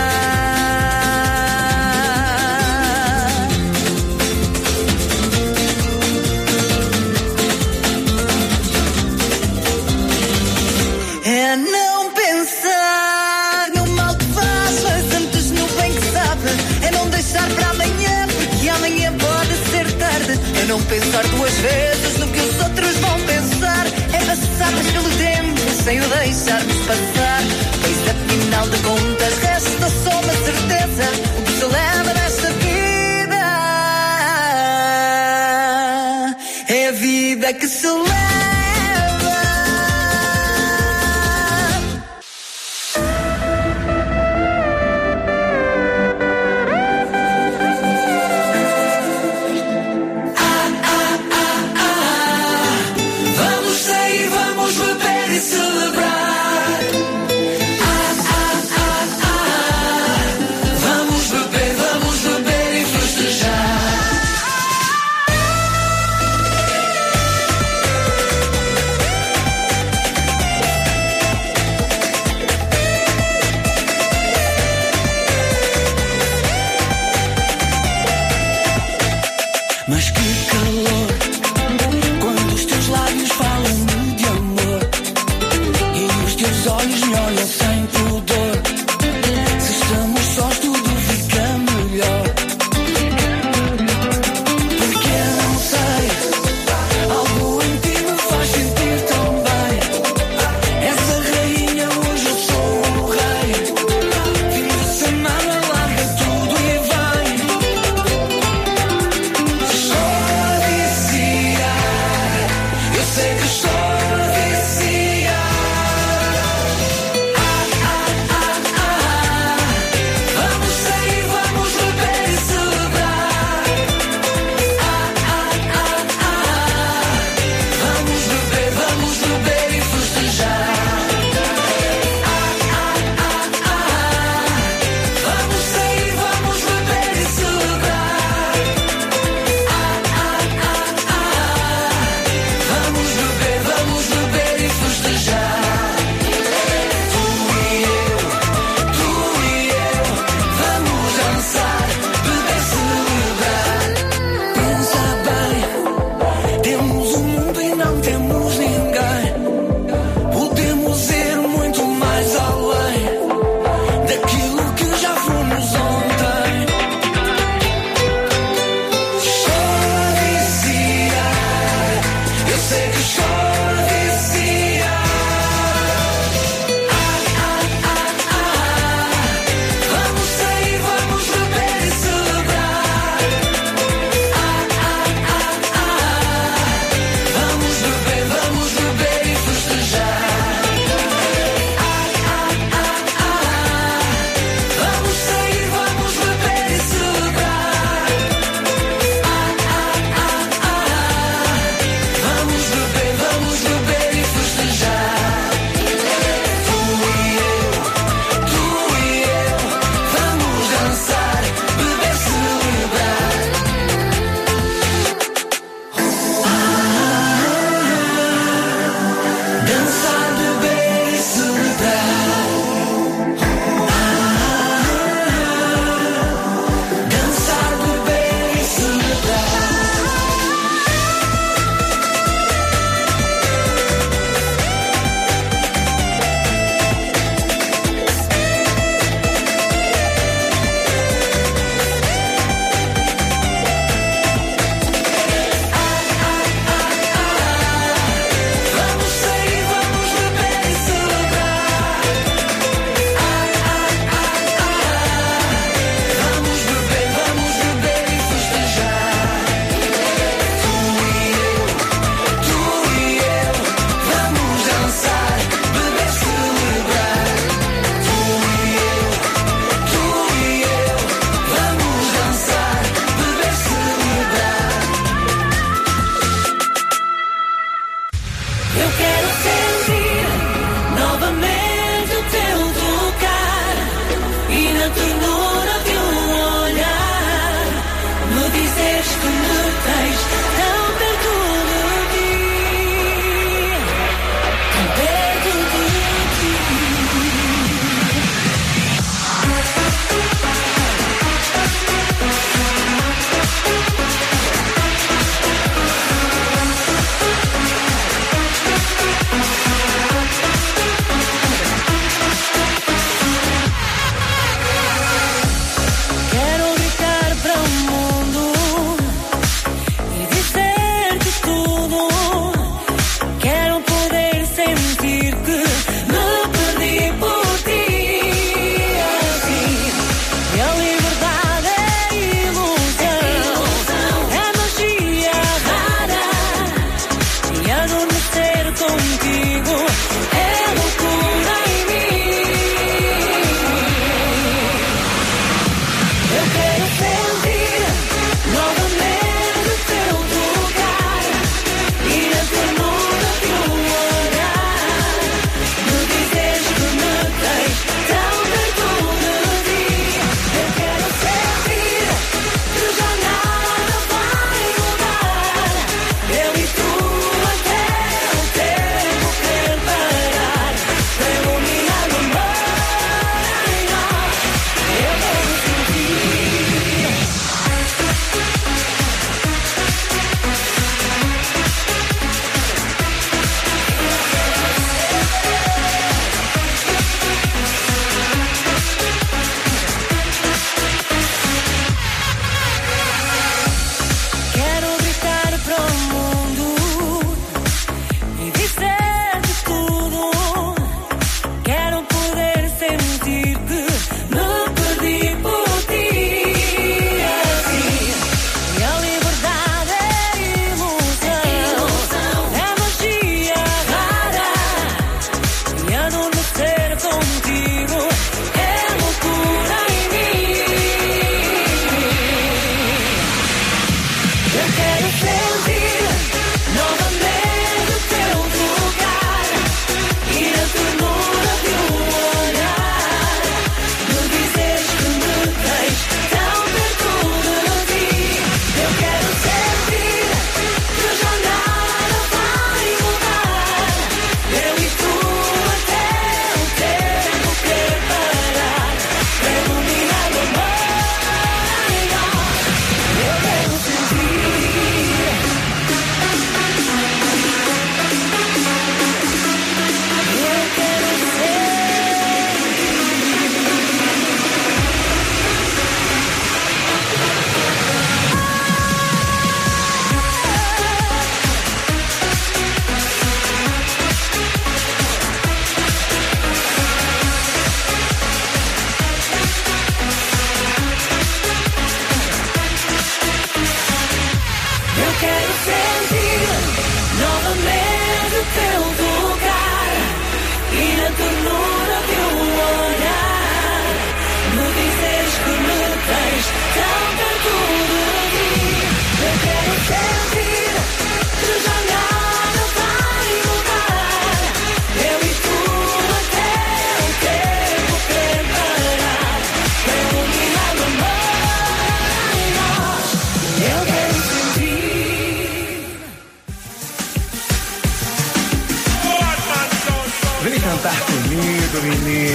Speaker 1: É não pensar no mal que faz, mas antes no bem que sabe. É não deixar para amanhã, porque amanhã pode ser tarde. É não pensar duas vezes no que os outros vão pensar. É passarmos pelo tempo sem o deixarmos passar. Pois afinal de contas resta só uma certeza: o que se leva desta vida é a vida que se leva.
Speaker 3: Vamos beber e celebrar.
Speaker 5: e olha sem pudor. Se estamos sós tudo fica melhor. Porque eu não sei, algo em ti me faz sentir tão bem. Essa rainha hoje eu sou o rei. Fim de semana larga tudo e vem. Estou a viciar, eu sei que estou a viciar.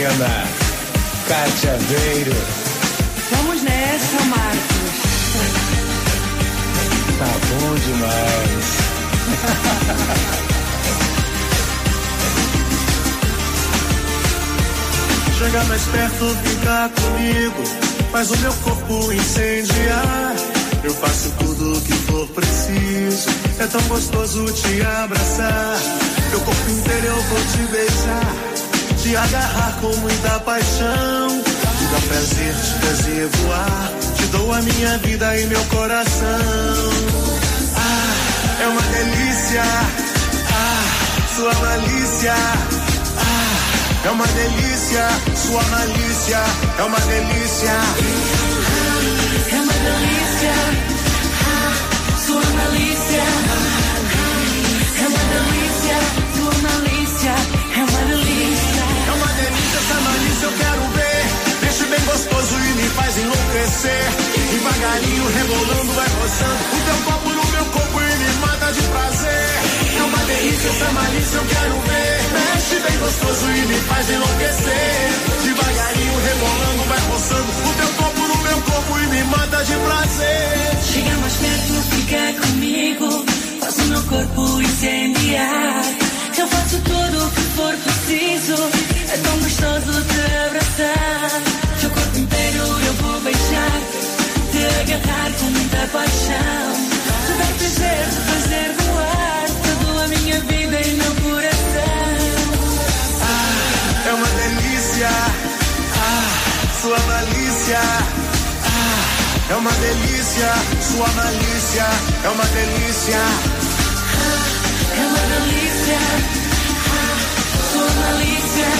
Speaker 9: menina. Cátia Veiro.
Speaker 10: Vamos nessa, Marcos.
Speaker 9: Tá bom demais.
Speaker 11: Chega mais perto, fica comigo, faz o meu corpo incendiar. Eu faço tudo o que for preciso, é tão gostoso te abraçar. Meu corpo inteiro eu vou te beijar, te agarrar com muita paixão. Me dá prazer te fazer voar, te dou a minha vida e meu coração. Ah, é uma delícia, ah, sua malícia. É uma delícia, sua malícia, é uma delícia.
Speaker 3: É uma delícia, sua malícia. É uma delícia, sua malícia. É uma delícia.
Speaker 11: É uma delícia, essa malícia eu quero ver. Deixa bem gostoso e me faz enlouquecer. Devagarinho, rebolando, vai roçando o teu corpo no meu corpo e me mata de prazer. É uma delícia, essa malícia eu quero ver. Mexe bem gostoso e me faz enlouquecer. Devagarinho, rebolando, vai roçando o teu corpo no meu corpo e me mata de prazer.
Speaker 3: Chega mais perto, fica comigo, faz o meu corpo incendiar. Eu faço tudo o que for preciso, é tão gostoso te abraçar. Teu corpo inteiro eu vou beijar, te agarrar com muita paixão. Te dar prazer, te fazer voar, toda a minha vida e meu coração.
Speaker 11: Ah, é uma delícia, ah, sua malícia. Ah, é uma delícia, sua malícia. É uma delícia.
Speaker 3: É uma delícia, sua malícia.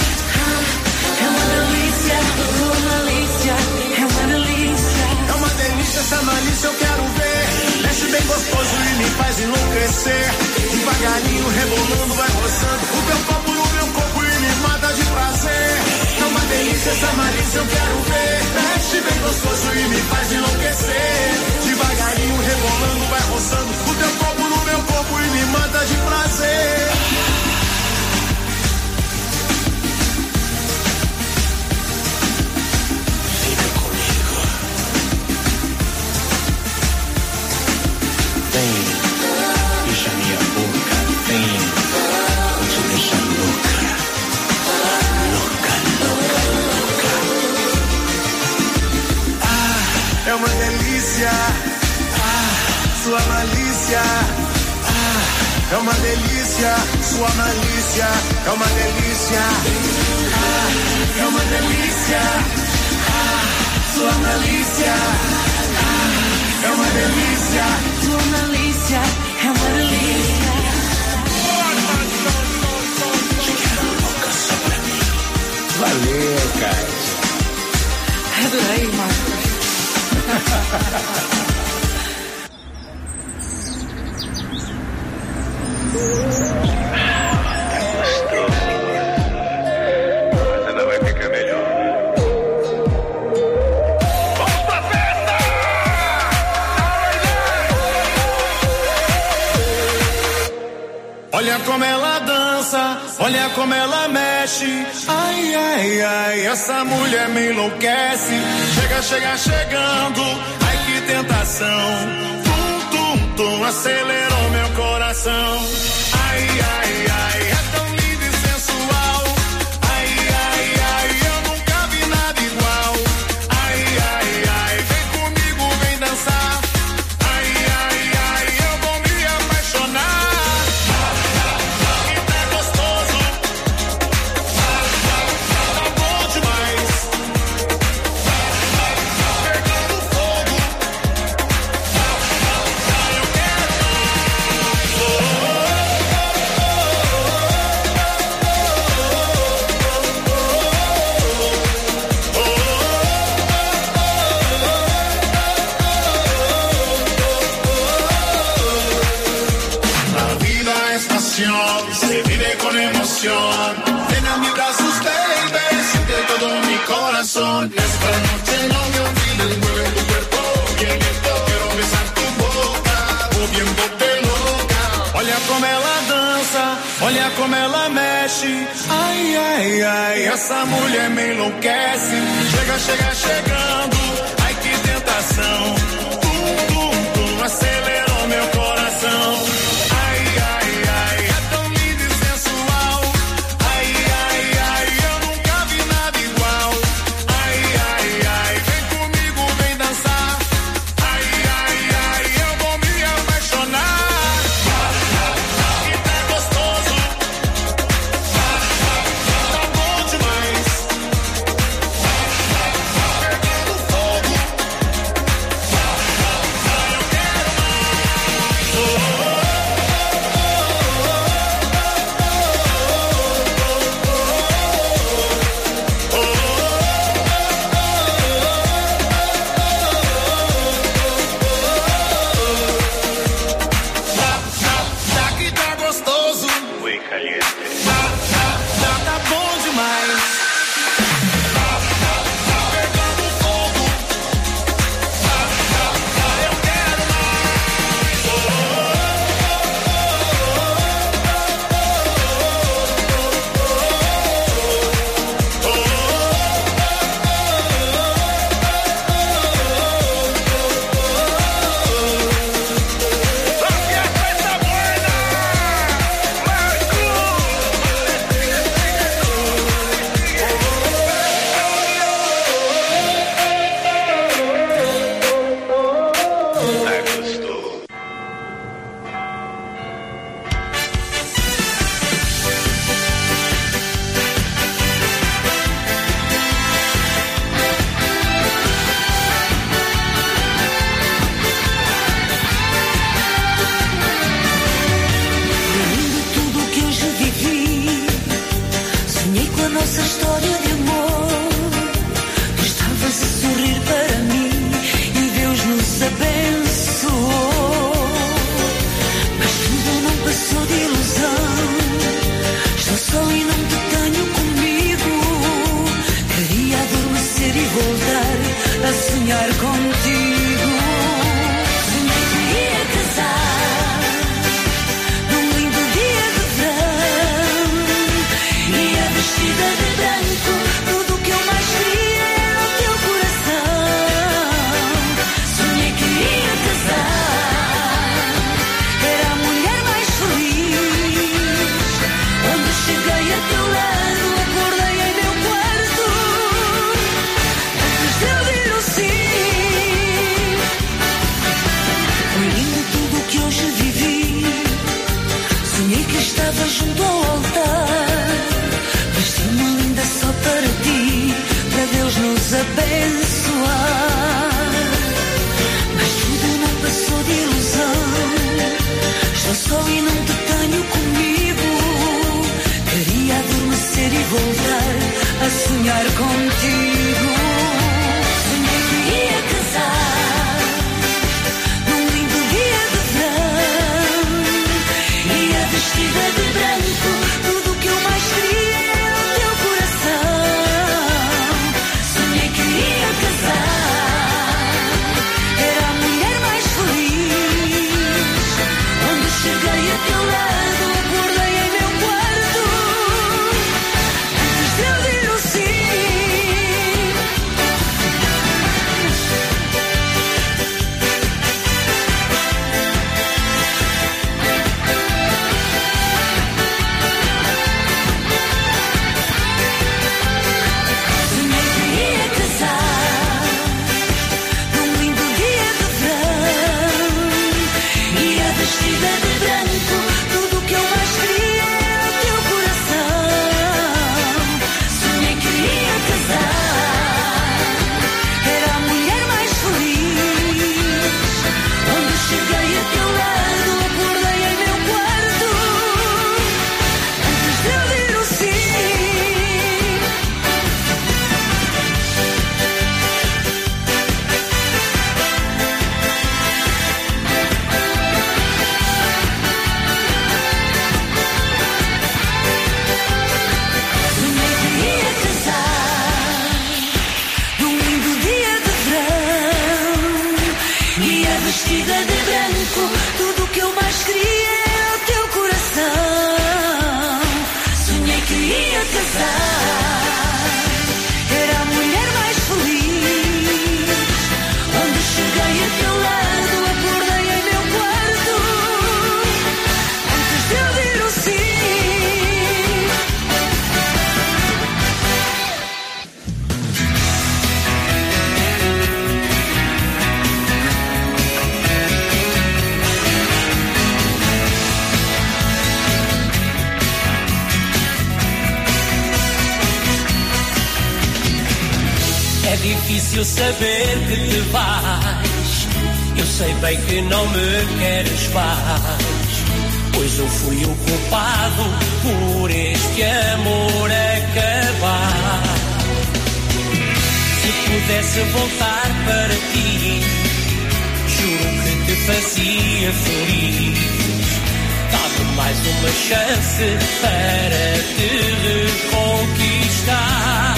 Speaker 3: É uma delícia, sua malícia. É uma delícia.
Speaker 11: É uma delícia, essa malícia eu quero ver. Mexe bem gostoso e me faz enlouquecer. Devagarinho, rebolando, vai roçando o teu corpo no meu corpo e me mata de prazer. É uma delícia, essa malícia eu quero ver. Mexe bem gostoso e me faz enlouquecer. Devagarinho, rebolando, vai roçando o teu corpo no meu corpo e me mata de prazer.
Speaker 9: Fica comigo. Vem, beija minha boca. Vem, vou te deixar louca. Louca, louca, louca.
Speaker 11: Ah, é uma delícia. Ah, sua malícia. Ah, é uma delícia, sua malícia. É uma delícia. Ah, é uma delícia. Ah, sua malícia. Ah, é uma delícia.
Speaker 3: Sua malícia, é uma delícia.
Speaker 9: Te quero louca só pra mim. Valeu, Cátia.
Speaker 10: Adorei, Marcos.
Speaker 12: Mas ainda vai ficar melhor. Vamos pra festa!
Speaker 11: Olha como ela dança, olha como ela mexe. Ai, ai, ai, essa mulher me enlouquece. Chega, chega, chegando, ai que tentação. Tum, tum, tum, acelerou meu coração. Ai, ai, ai, é tão lindo e sensual. Ai, ai, ai, eu nunca vi nada igual. Ai, ai, ai, vem comigo, vem dançar. Ai, ai, ai, eu vou me apaixonar. E tá gostoso, tá bom demais. Pegando fogo, eu quero mais. como ela mexe. Ai, ai, ai, essa mulher me enlouquece. Chega, chega, chegando. Ai, que tentação. Tum, tum, tum, acelerou meu coração. Ai, ai, ai, é tão lindo e sensual. Ai, ai, ai, eu nunca vi nada igual. Ai, ai, ai, vem comigo, vem dançar. Ai, ai, ai, eu vou me apaixonar. E tá gostoso. Tá bom demais. Pegando fogo. Eu quero mais. Tá que tá gostoso.
Speaker 12: Muy caliente.
Speaker 11: Tá bom demais. Pegando fogo. Eu quero
Speaker 3: Lindo tudo que eu já vivi. Sonhei com a nossa história de amor. Tu estavas a sorrir para mim e Deus nos abençoou. Mas tudo não passou de ilusão. Estou só e não te tenho comigo. Queria adormecer e voltar a sonhar contigo. Sonhei que ia casar num lindo dia de verão. Ia vestida de branco. Tudo que eu mais queria era o teu coração. Sonhei que ia casar. Era a mulher mais feliz. Quando cheguei a teu lado, acordei em meu quarto. Antes de eu vir o sim. Foi lindo tudo que hoje vivi. Sonhei que estava junto ao altar. Vesti-me linda só para ti, para Deus nos abençoar. Mas tudo não passou de ilusão. Estou só e não te tenho comigo. Queria adormecer e voltar a sonhar contigo. Sonhei que ia casar num lindo dia de verão. Ia vestida de branco. Tudo que eu mais queria era o teu coração. Sonhei que ia casar. Era a mulher mais feliz. Quando cheguei a teu lado, acordei em meu quarto. Antes de eu vir o sim.
Speaker 6: É difícil saber que te vais. Eu sei bem que não me queres mais, pois eu fui o culpado por este amor acabar. Se pudesse voltar para ti, juro que te fazia feliz. Dá-me mais uma chance para te reconquistar.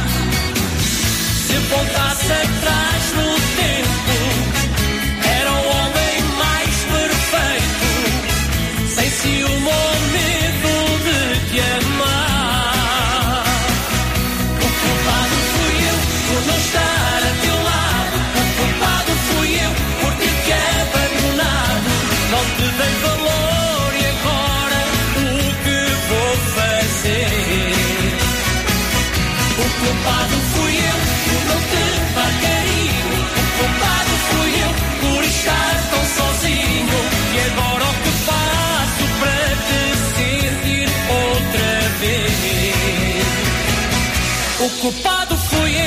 Speaker 6: Se voltasse atrás no tempo, era o homem mais perfeito, sem ciúme ou medo de te amar. O culpado fui eu por não estar a teu lado. O culpado fui eu por ter te abandonado. Não te dei valor e agora o que vou fazer? O culpado fui eu por não te dar carinho. O culpado fui eu por estar tão sozinho. E agora o que faço para te sentir outra vez? O culpado fui eu.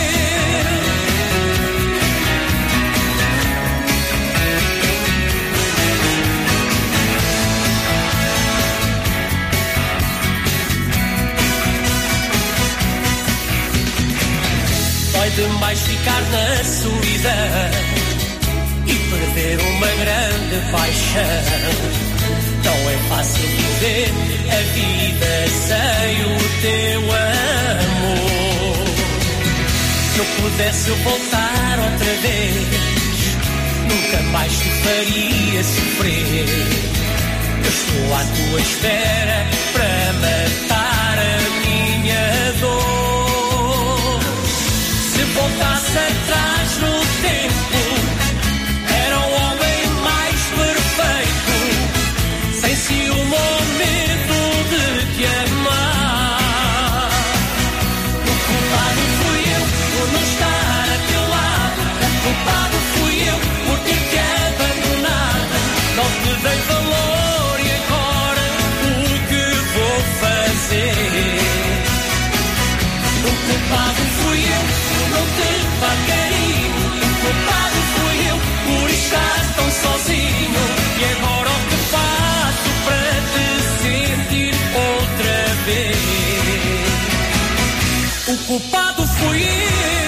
Speaker 6: Dói demais ficar na solidão e perder uma grande paixão. Não é fácil viver a vida sem o teu amor. Se eu pudesse voltar outra vez, nunca mais te faria sofrer. Eu estou à tua espera para matar a minha dor. Se voltasse atrás no tempo, era o homem mais perfeito, sem ciúme ou medo de te amar. O culpado fui eu por não estar a teu lado. O culpado fui eu por ter te abandonado. Não te dei valor e agora o que vou fazer? O culpado fui eu por não te dar carinho. O culpado fui eu por estar tão sozinho. E agora o que faço para te sentir outra vez? O culpado fui eu.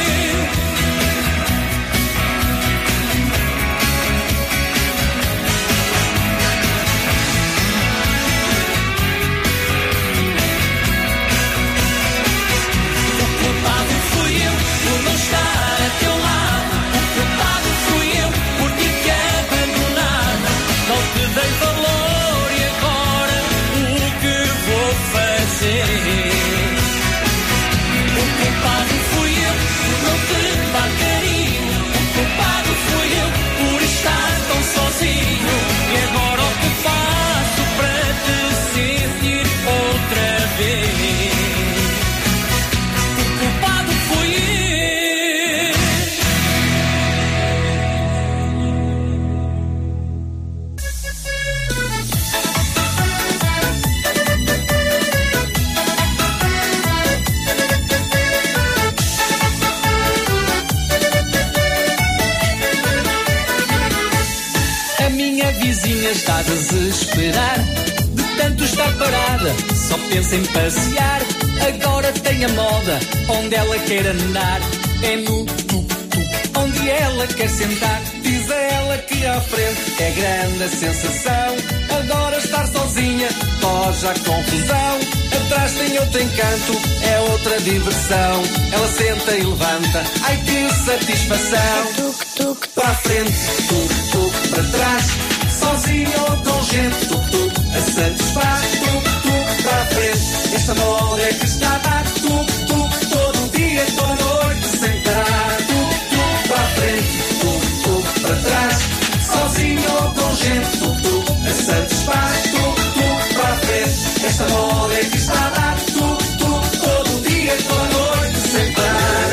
Speaker 6: O culpado fui eu por não estar a teu lado. O culpado fui eu por ter te abandonado. Não te dei valor e agora o que vou fazer? O culpado fui eu por não te dar carinho. O culpado fui eu por estar tão sozinho. E agora o que faço para te sentir outra vez? O culpado fui eu. A minha vizinha está a desesperar de tanto estar parada, só pensa em passear. Agora tem a moda onde ela quer andar, é no tuk-tuk onde ela quer sentar. Diz a ela que à frente é grande a sensação, agora estar sozinha foge à confusão. Atrás tem outro encanto, é outra diversão. Ela senta e levanta, ai que satisfação. Tuk-tuk para a frente, tuk-tuk para trás, sozinha ou com gente, tuk-tuk a satisfaz. Tuk-tuk para a frente, esta moda é que está a dar. Tuk-tuk todo dia, toda noite, sem parar. Tuk-tuk para a frente, tuk-tuk para trás, sozinha ou com gente, tuk-tuk a satisfaz. Tuk-tuk para a frente, esta moda é que está a dar. Tuk-tuk todo dia, toda noite, sem parar.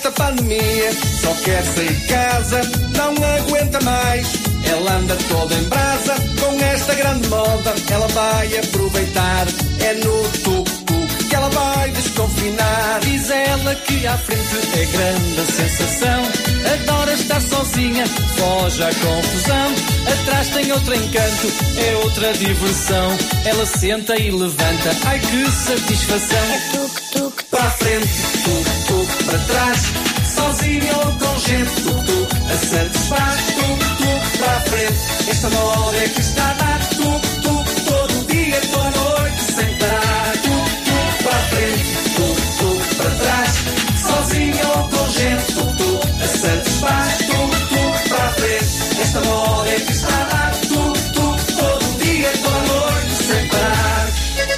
Speaker 13: esta pandemia, só quer sair de casa, não aguenta mais. Ela anda toda em brasa, com esta grande moda, ela vai aproveitar, é no tuk-tuk que ela vai desconfinar.
Speaker 6: Diz ela que à frente é grande a sensação, adora estar sozinha, foge à confusão. Atrás tem outro encanto, é outra diversão. Ela senta e levanta, ai que satisfação.
Speaker 3: É tuk-tuk
Speaker 13: para a frente, tuk-tuk para trás, sozinha ou com gente, tuk-tuk a satisfaz. Tuk-tuk para a frente, esta moda é que está a dar. Tuk-tuk todo dia, toda noite, sem parar. Tuk-tuk para a frente, tuk-tuk para trás, sozinha ou com gente, tuk-tuk a satisfaz. Tuk-tuk para a frente, esta moda é que está a dar. Tuk-tuk todo dia, toda noite, sem parar.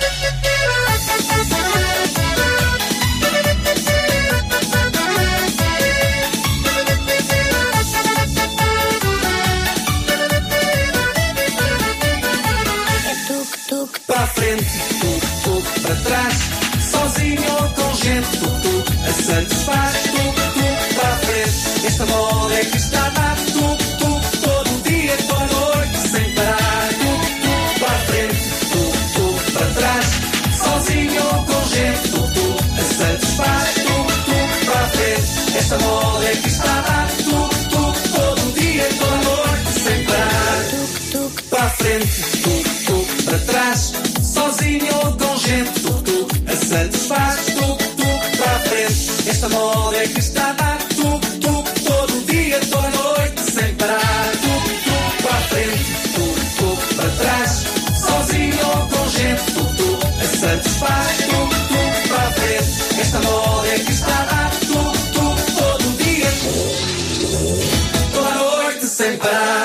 Speaker 13: Para a frente, tuk-tuk para trás, sozinho ou com gente, tuk-tuk a satisfaz. Tuk-tuk para a frente, esta moda é que está a dar. Tuk-tuk todo dia, toda noite, sem parar. Tuk-tuk para a frente, tuk-tuk para trás, sozinho ou com gente, tuk-tuk a satisfaz. Tuk-tuk para a frente, esta moda é que está a dar. Tuk-tuk todo dia, toda noite, sem parar. Tuk-tuk para a frente, tuk-tuk para trás, sozinho ou com gente, tuk-tuk a satisfaz. Tuk-tuk para a frente, esta moda é que está a dar. Tuk-tuk todo dia, toda noite, sem parar. Tuk-tuk para a frente, tuk-tuk para trás, sozinho ou com gente, tuk-tuk a satisfaz. Tuk-tuk para a frente, esta moda é que está a dar. Tuk-tuk todo dia, toda noite, sem parar.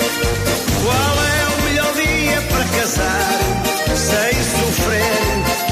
Speaker 8: Qual é o melhor dia para casar sem sofrer?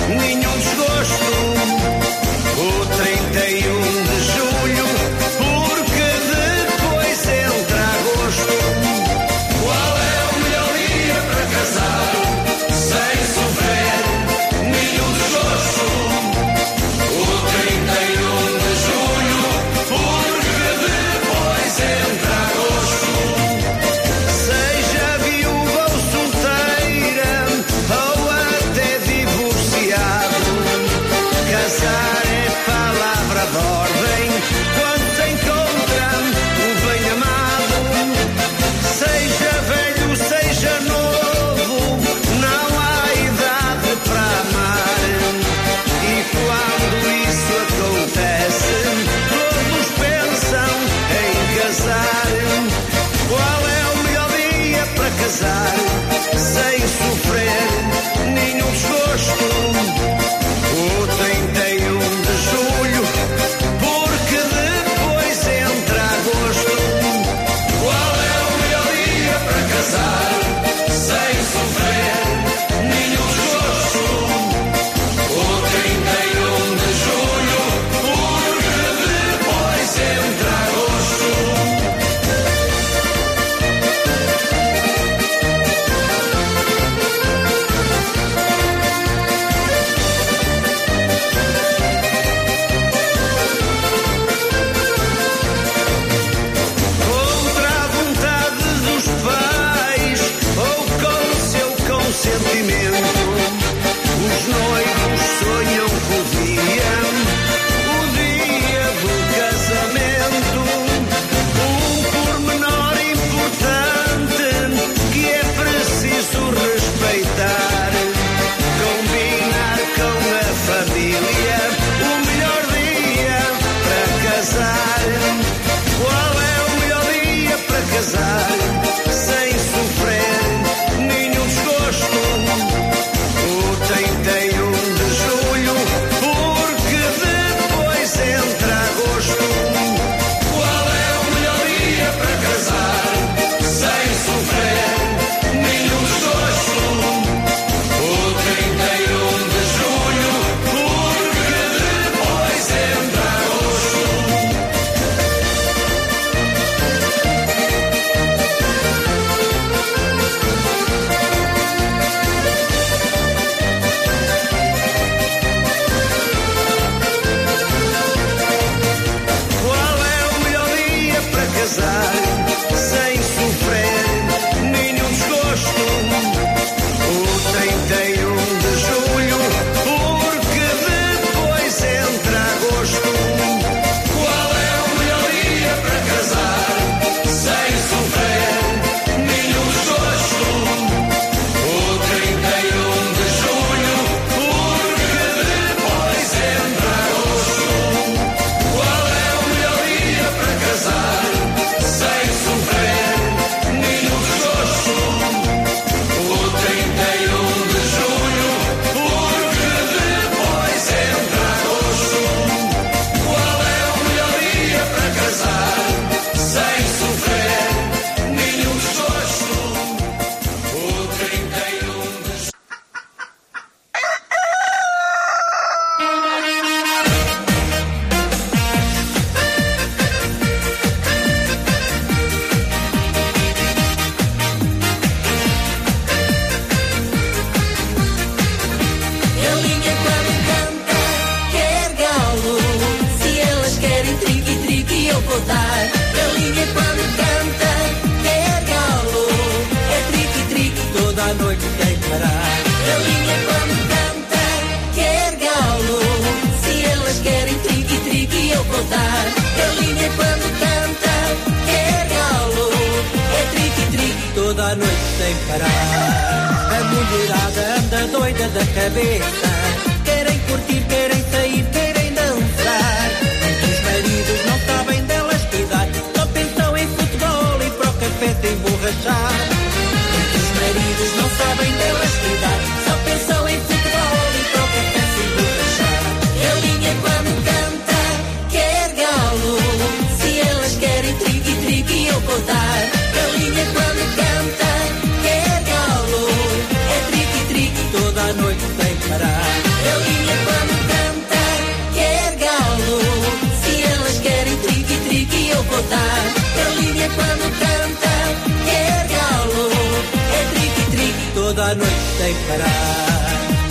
Speaker 3: voltar. Galinha quando canta, quer galo. É triqui-triqui toda a noite sem parar. A mulherada anda doida da cabeça. Querem curtir, querem sair, querem dançar. Muitos maridos não sabem delas cuidar. Só pensam em futebol e para o café se emborrachar. Muitos maridos não sabem delas cuidar. Só pensam em futebol e para o café se emborrachar. Galinha quando canta, quer galo. Se elas querem triqui-triqui eu vou dar. Galinha quando canta, quer galo. É triqui-triqui toda a noite sem parar. Galinha quando canta, quer galo. Se elas querem triqui-triqui eu vou dar. Galinha quando canta, quer galo. É triqui-triqui toda a noite sem parar.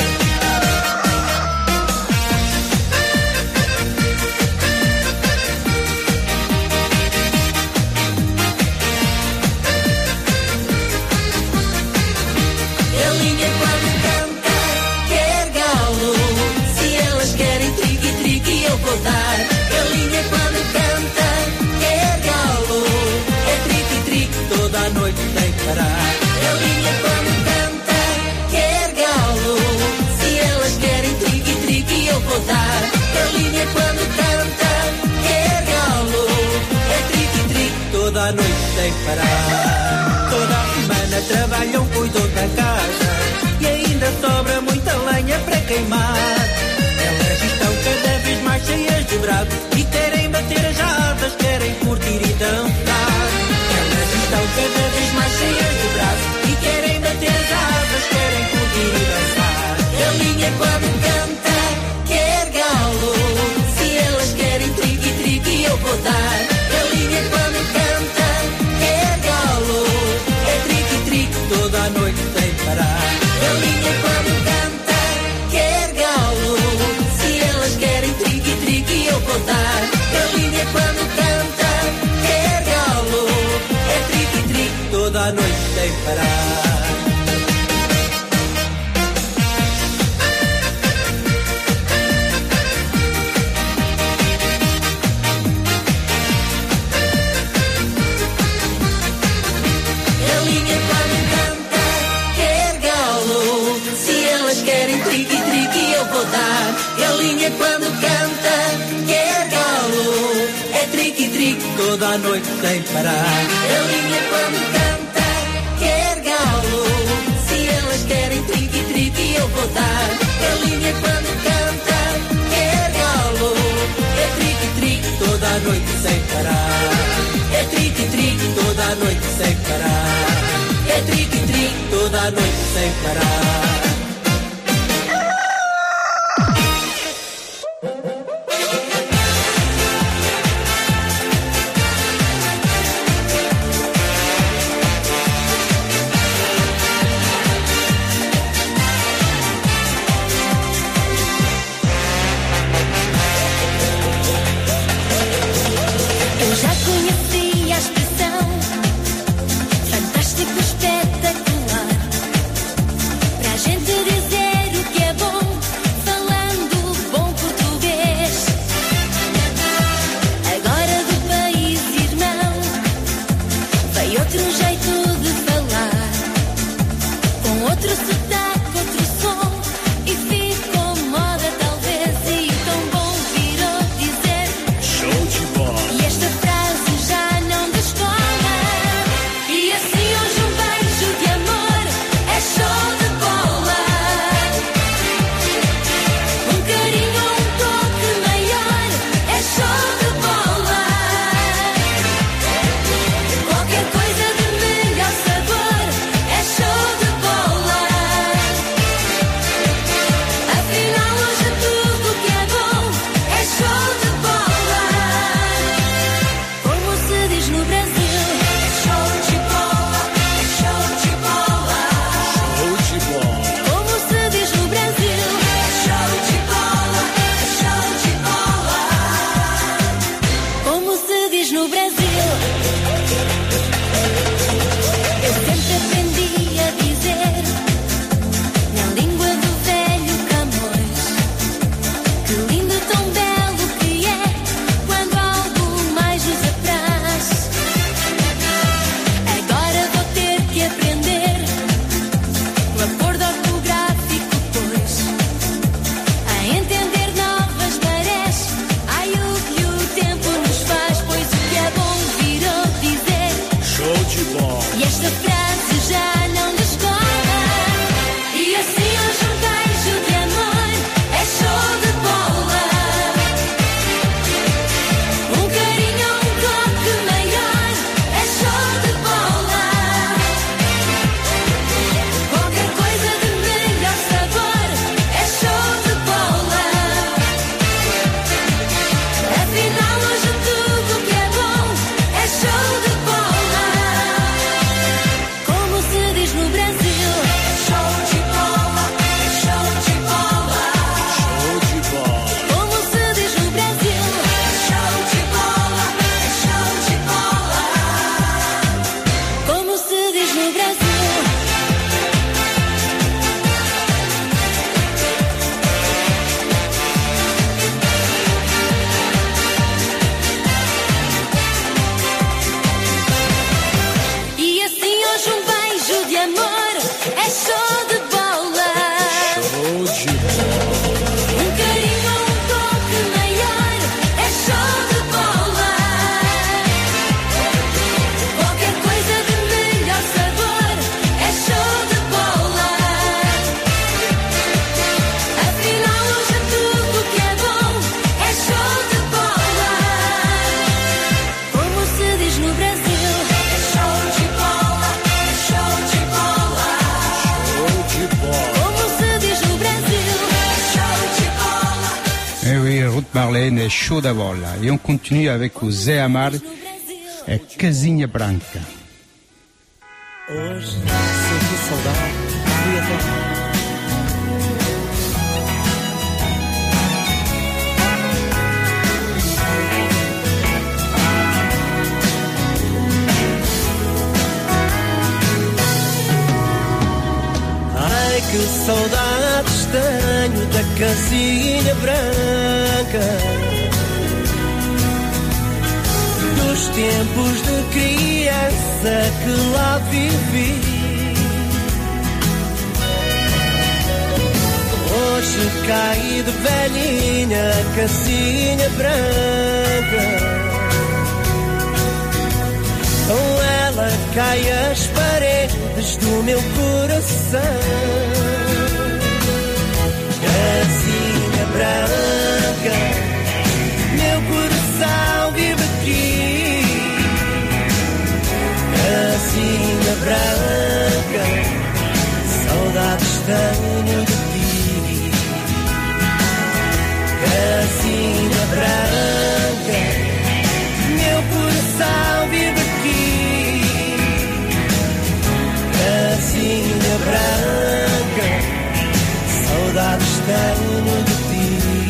Speaker 3: Galinha quando canta, quer galo. Se elas querem triqui-triqui eu vou dar. Galinha quando canta, quer galo. É triqui-triqui toda a noite sem parar. Galinha quando canta, quer galo. Se elas querem triqui-triqui eu vou dar. Galinha quando canta, quer galo. É triqui-triqui toda a noite sem parar. Toda a semana trabalham, cuidam da casa e ainda sobra muita lenha para queimar. Elas estão cada vez mais cheias de bravo e querem bater as asas, querem curtir e dançar. Elas estão cada vez mais cheias de bravo e querem bater as asas, querem curtir e dançar. Galinha quando canta, quer galo. Se elas querem triqui-triqui eu vou dar. Galinha quando canta, quer galo. É triqui-triqui toda a noite sem parar. Galinha quando canta, quer galo. Se elas querem triqui-triqui eu vou dar. Galinha quando canta, quer galo. É triqui-triqui toda a noite sem parar. Galinha quando canta, quer galo. Se elas querem triqui-triqui eu vou dar. Galinha quando canta, quer galo. É triqui-triqui toda a noite sem parar. Galinha quando canta, quer galo. Se elas querem triqui-triqui eu vou dar. Galinha quando canta, quer galo. É triqui-triqui toda a noite sem parar. É triqui-triqui toda a noite sem parar. É triqui-triqui toda a noite sem parar. Eu já conhecia a expressão fantástico, espetacular. Pra gente dizer o que é bom, falando bom português. Agora do país irmão, veio outro jeito de falar, com outro sotaque, outro som, e ficou moda talvez, e o tão bom virou dizer
Speaker 14: Show de bola.
Speaker 3: e esta frase já não descola. E assim hoje um beijo de amor é show de bola. Um carinho, um toque maior é show de bola. Qualquer coisa de melhor sabor é show de bola. Afinal hoje tudo que é bom é show de bola. Como se diz no Brasil, é show de bola, é show de bola.
Speaker 14: Show de bola.
Speaker 3: Como se diz no Brasil, é show de bola, é show de bola. Como se diz no Brasil. Eu sempre aprendi a dizer, na língua do velho Camões, que lindo, tão belo que é quando
Speaker 2: Marlene é show da bola. E on continue avec o Zé Amar, é Casinha Branca.
Speaker 6: Hoje senti saudade e até que saudades tenho da casinha branca, dos tempos de criança que lá vivi. Hoje cai de velhinha a casinha branca, com ela cai as paredes do meu coração. Casinha branca, meu coração vive aqui. Casinha branca, saudades tenho de ti. Casinha branca, meu coração vive aqui. Casinha branca, saudades tenho de ti.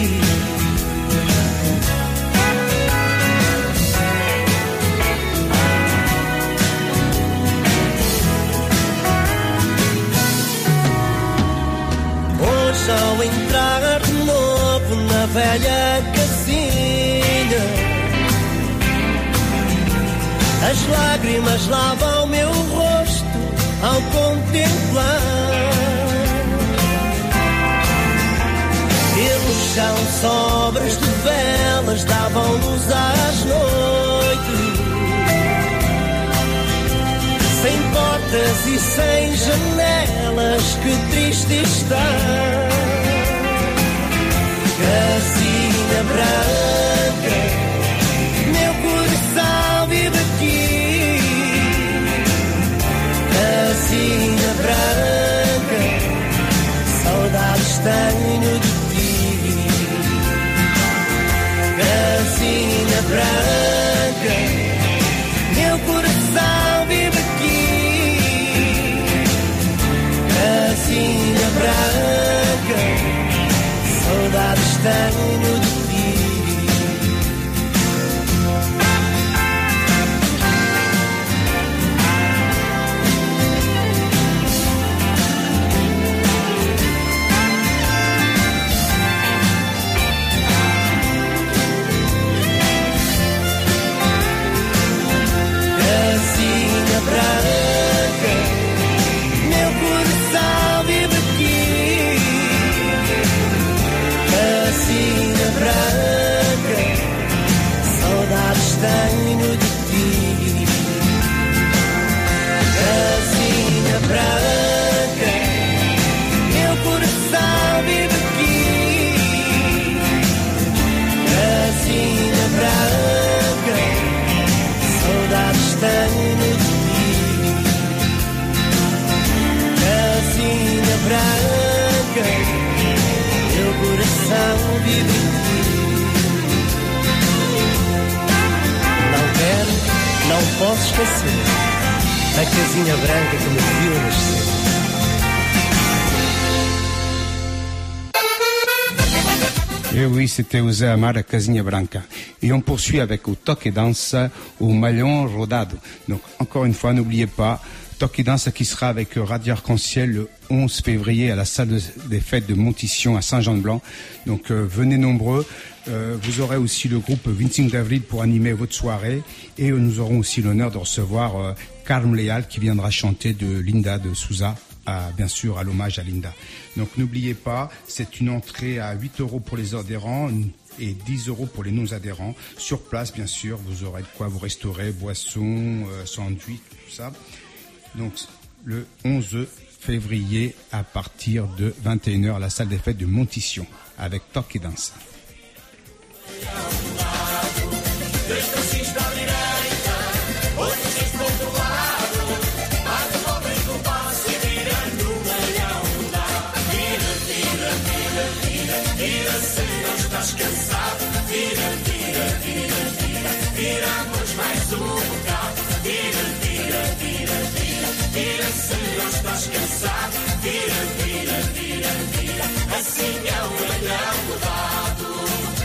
Speaker 6: Hoje ao entrar de novo na velha casinha, as lágrimas lavam meu rosto ao contemplar. Pelo chão sobras de velas davam luz às noites. Sem portas e sem janelas, que triste está. Casinha branca, meu coração vive aqui. Casinha branca, saudades tenho de ti. Casinha branca, meu coração vive aqui. Casinha branca, saudades tenho de ti. Casinha branca, meu coração vive aqui. Casinha branca, saudades tenho de ti. Casinha branca, meu coração vive aqui. Casinha branca, saudades tenho de ti. Casinha branca, meu coração vive em ti. Não quero, não posso esquecer a casinha branca que me viu nascer.
Speaker 2: Et oui, c'était o Zé Amar, a Casinha Branca. Et on poursuit avec o Toque Dança, au Malhão Rodado. Donc, encore une fois, n'oubliez pas, Toque Dança qui sera avec Radio Arc-en-Ciel le 11 février à la salle des fêtes de Montition à Saint-Jean-de-Blanc. Donc, venez nombreux. Vous aurez aussi le groupe Vincing d'Avril pour animer votre soirée. Et nous aurons aussi l'honneur de recevoir Carme Leal qui viendra chanter de Linda de Souza. Bien sûr à l'hommage à Linda. Donc n'oubliez pas, c'est une entrée à 8 € pour les adhérents et 10 € pour les non-adhérents. Sur place, bien sûr, vous aurez de quoi vous restaurer, boissons, sandwich, tout ça. Donc le 11 février à partir de 21h à la salle des fêtes de Montition avec Toque Dança.
Speaker 15: Vira se não estás cansado.
Speaker 13: viramos mais um bocado. Vira, vira, vira, vira, vira, se não estás cansado. Vira, vira, vira, vira, assim é o olhão mudado.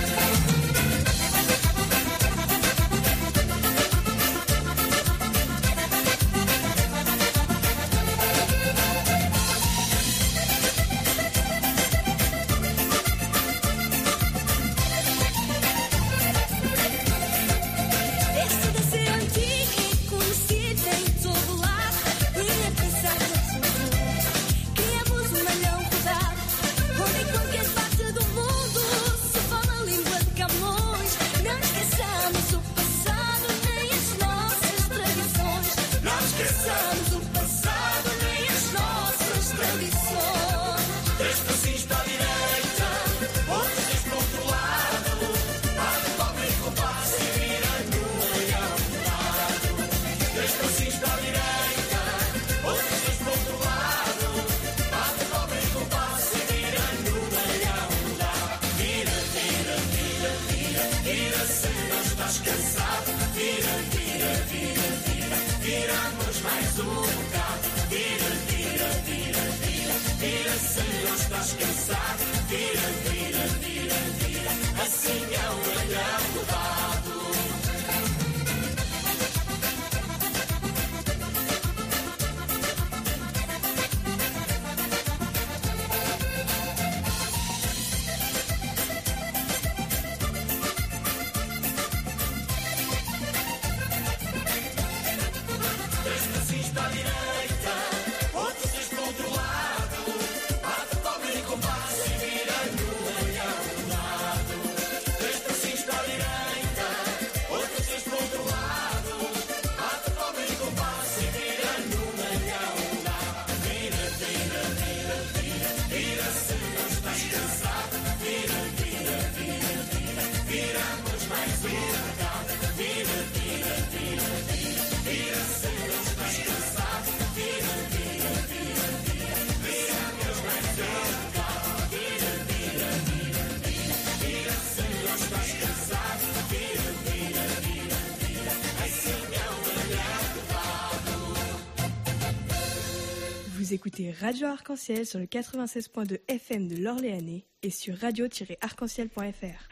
Speaker 15: Vous écoutez Radio Arc-en-Ciel sur le 96.2 FM de l'Orléanais et sur radio-arc-en-ciel.fr.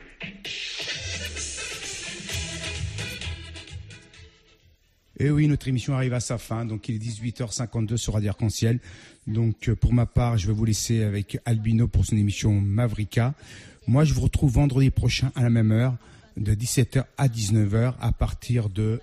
Speaker 2: Et oui, notre émission arrive à sa fin, donc il est 18h52 sur Radio Arc-en-Ciel. Donc pour ma part, je vais vous laisser avec Albino pour son émission Mavrika. Moi, je vous retrouve vendredi prochain à la même heure, de 17h à 19h, à partir de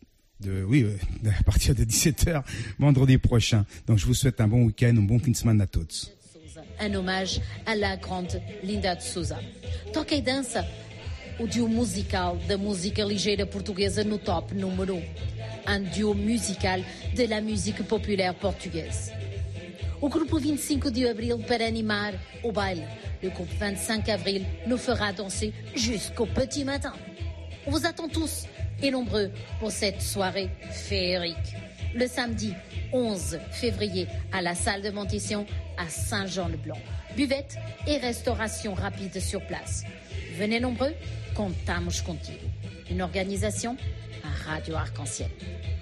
Speaker 2: 17h vendredi prochain. Donc je vous souhaite un bon week-end, un bon fim de semana a todos.
Speaker 16: Un hommage à la grande Linda de Souza. Toca e dança, o duo musical da música ligeira portuguesa no top número 1. Un duo musical de la musique populaire portugaise. O grupo 25 de abril para animar o baile. Le groupe 25 avril nous fera danser jusqu'au petit matin. On vous attend tous et nombreux pour cette soirée féerique. Le samedi 11 février à la salle de Montession à Saint-Jean-le-Blanc. Buvette et restauration rapide sur place. Venez nombreux, contamos contigo. Une organisation à Radio Arc-en-Ciel.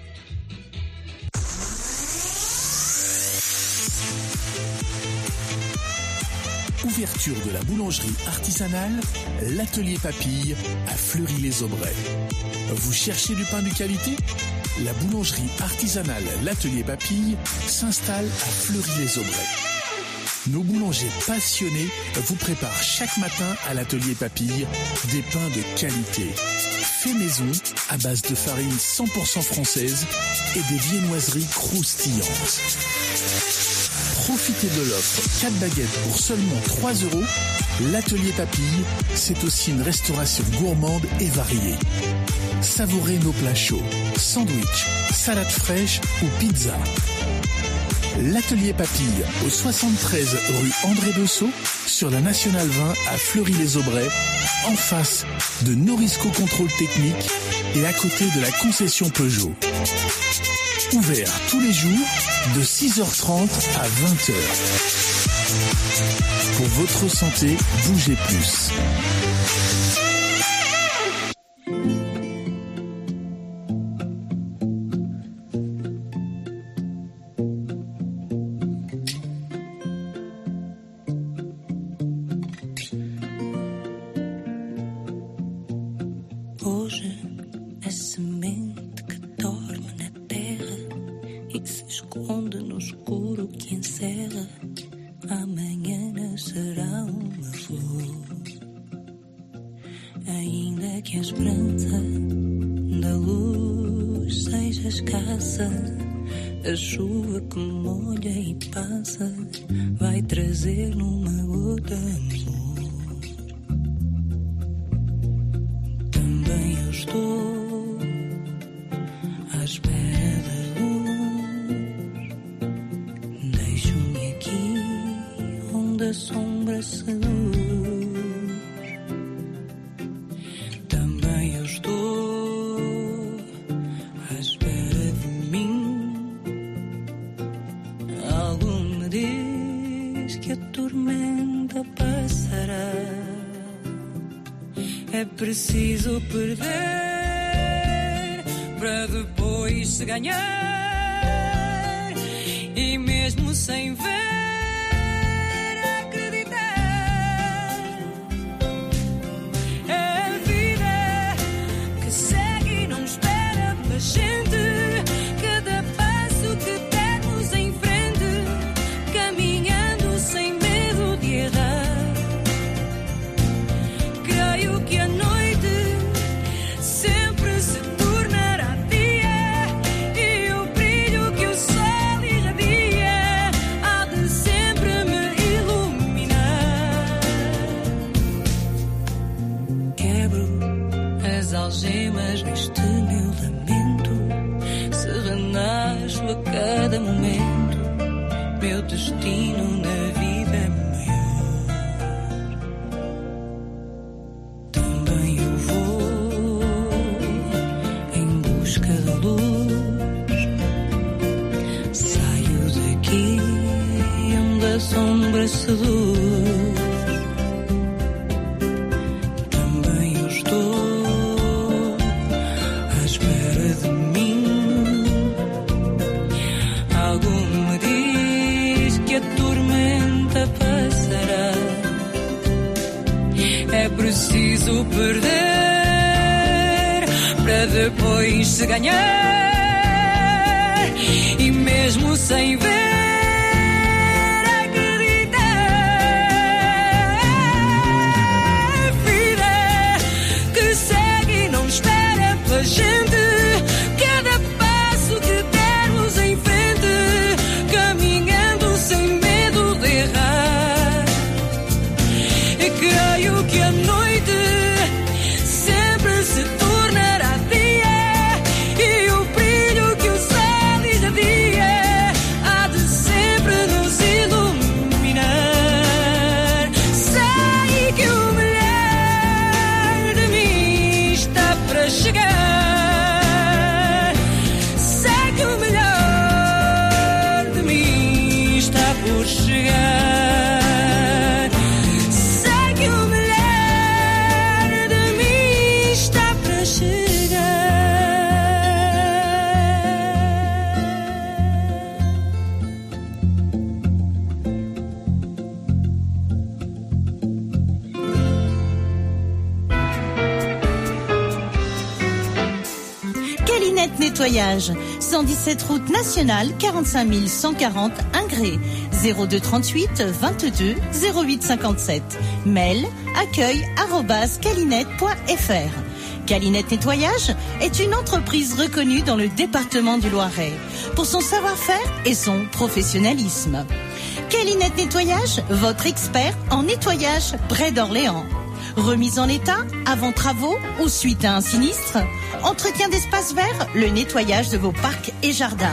Speaker 17: Ouverture de la boulangerie artisanale, l'atelier Papille à Fleury-les-Aubrais. Vous cherchez du pain de qualité ? La boulangerie artisanale l'atelier Papille s'installe à Fleury-les-Aubrais. Nos boulangers passionnés vous préparent chaque matin à l'atelier Papille des pains de qualité. Fait maison à base de farine 100% française et des viennoiseries croustillantes. Profitez de l'offre 4 baguettes pour seulement 3 €. L'atelier Papille, c'est aussi une restauration gourmande et variée. Savourez nos plats chauds, sandwich, salade fraîche ou pizza. L'atelier Papille au 73 rue André Bessot sur la Nationale 20 à Fleury-les-Aubrais, en face de Norisco Contrôle Technique et à côté de la concession Peugeot. Ouvert tous les jours de 6h30 à 20h. Pour votre santé, bougez plus.
Speaker 18: hoje a semente que dorme na terra e se esconde no escuro que encerra. Amanhã nascerá uma flor. Ainda que a esperança da luz seja escassa, a chuva que molha e passa vai trazer numa gota amor. Também eu estou à espera da luz. Deixo-me aqui onde a sombra seduz. Também eu estou à espera de mim. Algo me diz que a tormenta passará. É preciso perder para depois se ganhar. E mesmo sem ver, acreditar. É a vida que segue e não espera pela gente. Cada passo que demos em frente, caminhando sem medo de errar. Creio que a noite sempre se tornará dia, e o brilho que o sol irradia há de sempre me iluminar. Quebro as algemas neste meu lamento, se renasço a cada momento, meu destino na vida é maior. Também eu vou em busca da luz. Saio daqui onde a sombra seduz. Também eu estou à espera de mim. Algo me diz que a tormenta passará. É preciso perder para depois se ganhar. E mesmo sem ver, acreditar. Vida que segue e não espera pela gente. Cada passo que dermos em frente, caminhando sem medo de errar. E creio que a noite sempre se tornará dia, e o brilho que o sol irradia há de sempre nos iluminar. Sei que o melhor de mim está para chegar. Sei que o melhor de mim está por chegar. Sei que o melhor de mim está para chegar.
Speaker 19: Calinette Nettoyage, 117 route nationale, 45 140 Ingré, 02 38 22 08 57. Mail accueil@calinette.fr. Calinette Nettoyage est une entreprise reconnue dans le département du Loiret pour son savoir-faire et son professionnalisme. Calinette Nettoyage, votre expert en nettoyage près d'Orléans. Remise en état, avant travaux ou suite à un sinistre. Entretien d'espaces verts, le nettoyage de vos parcs et jardins.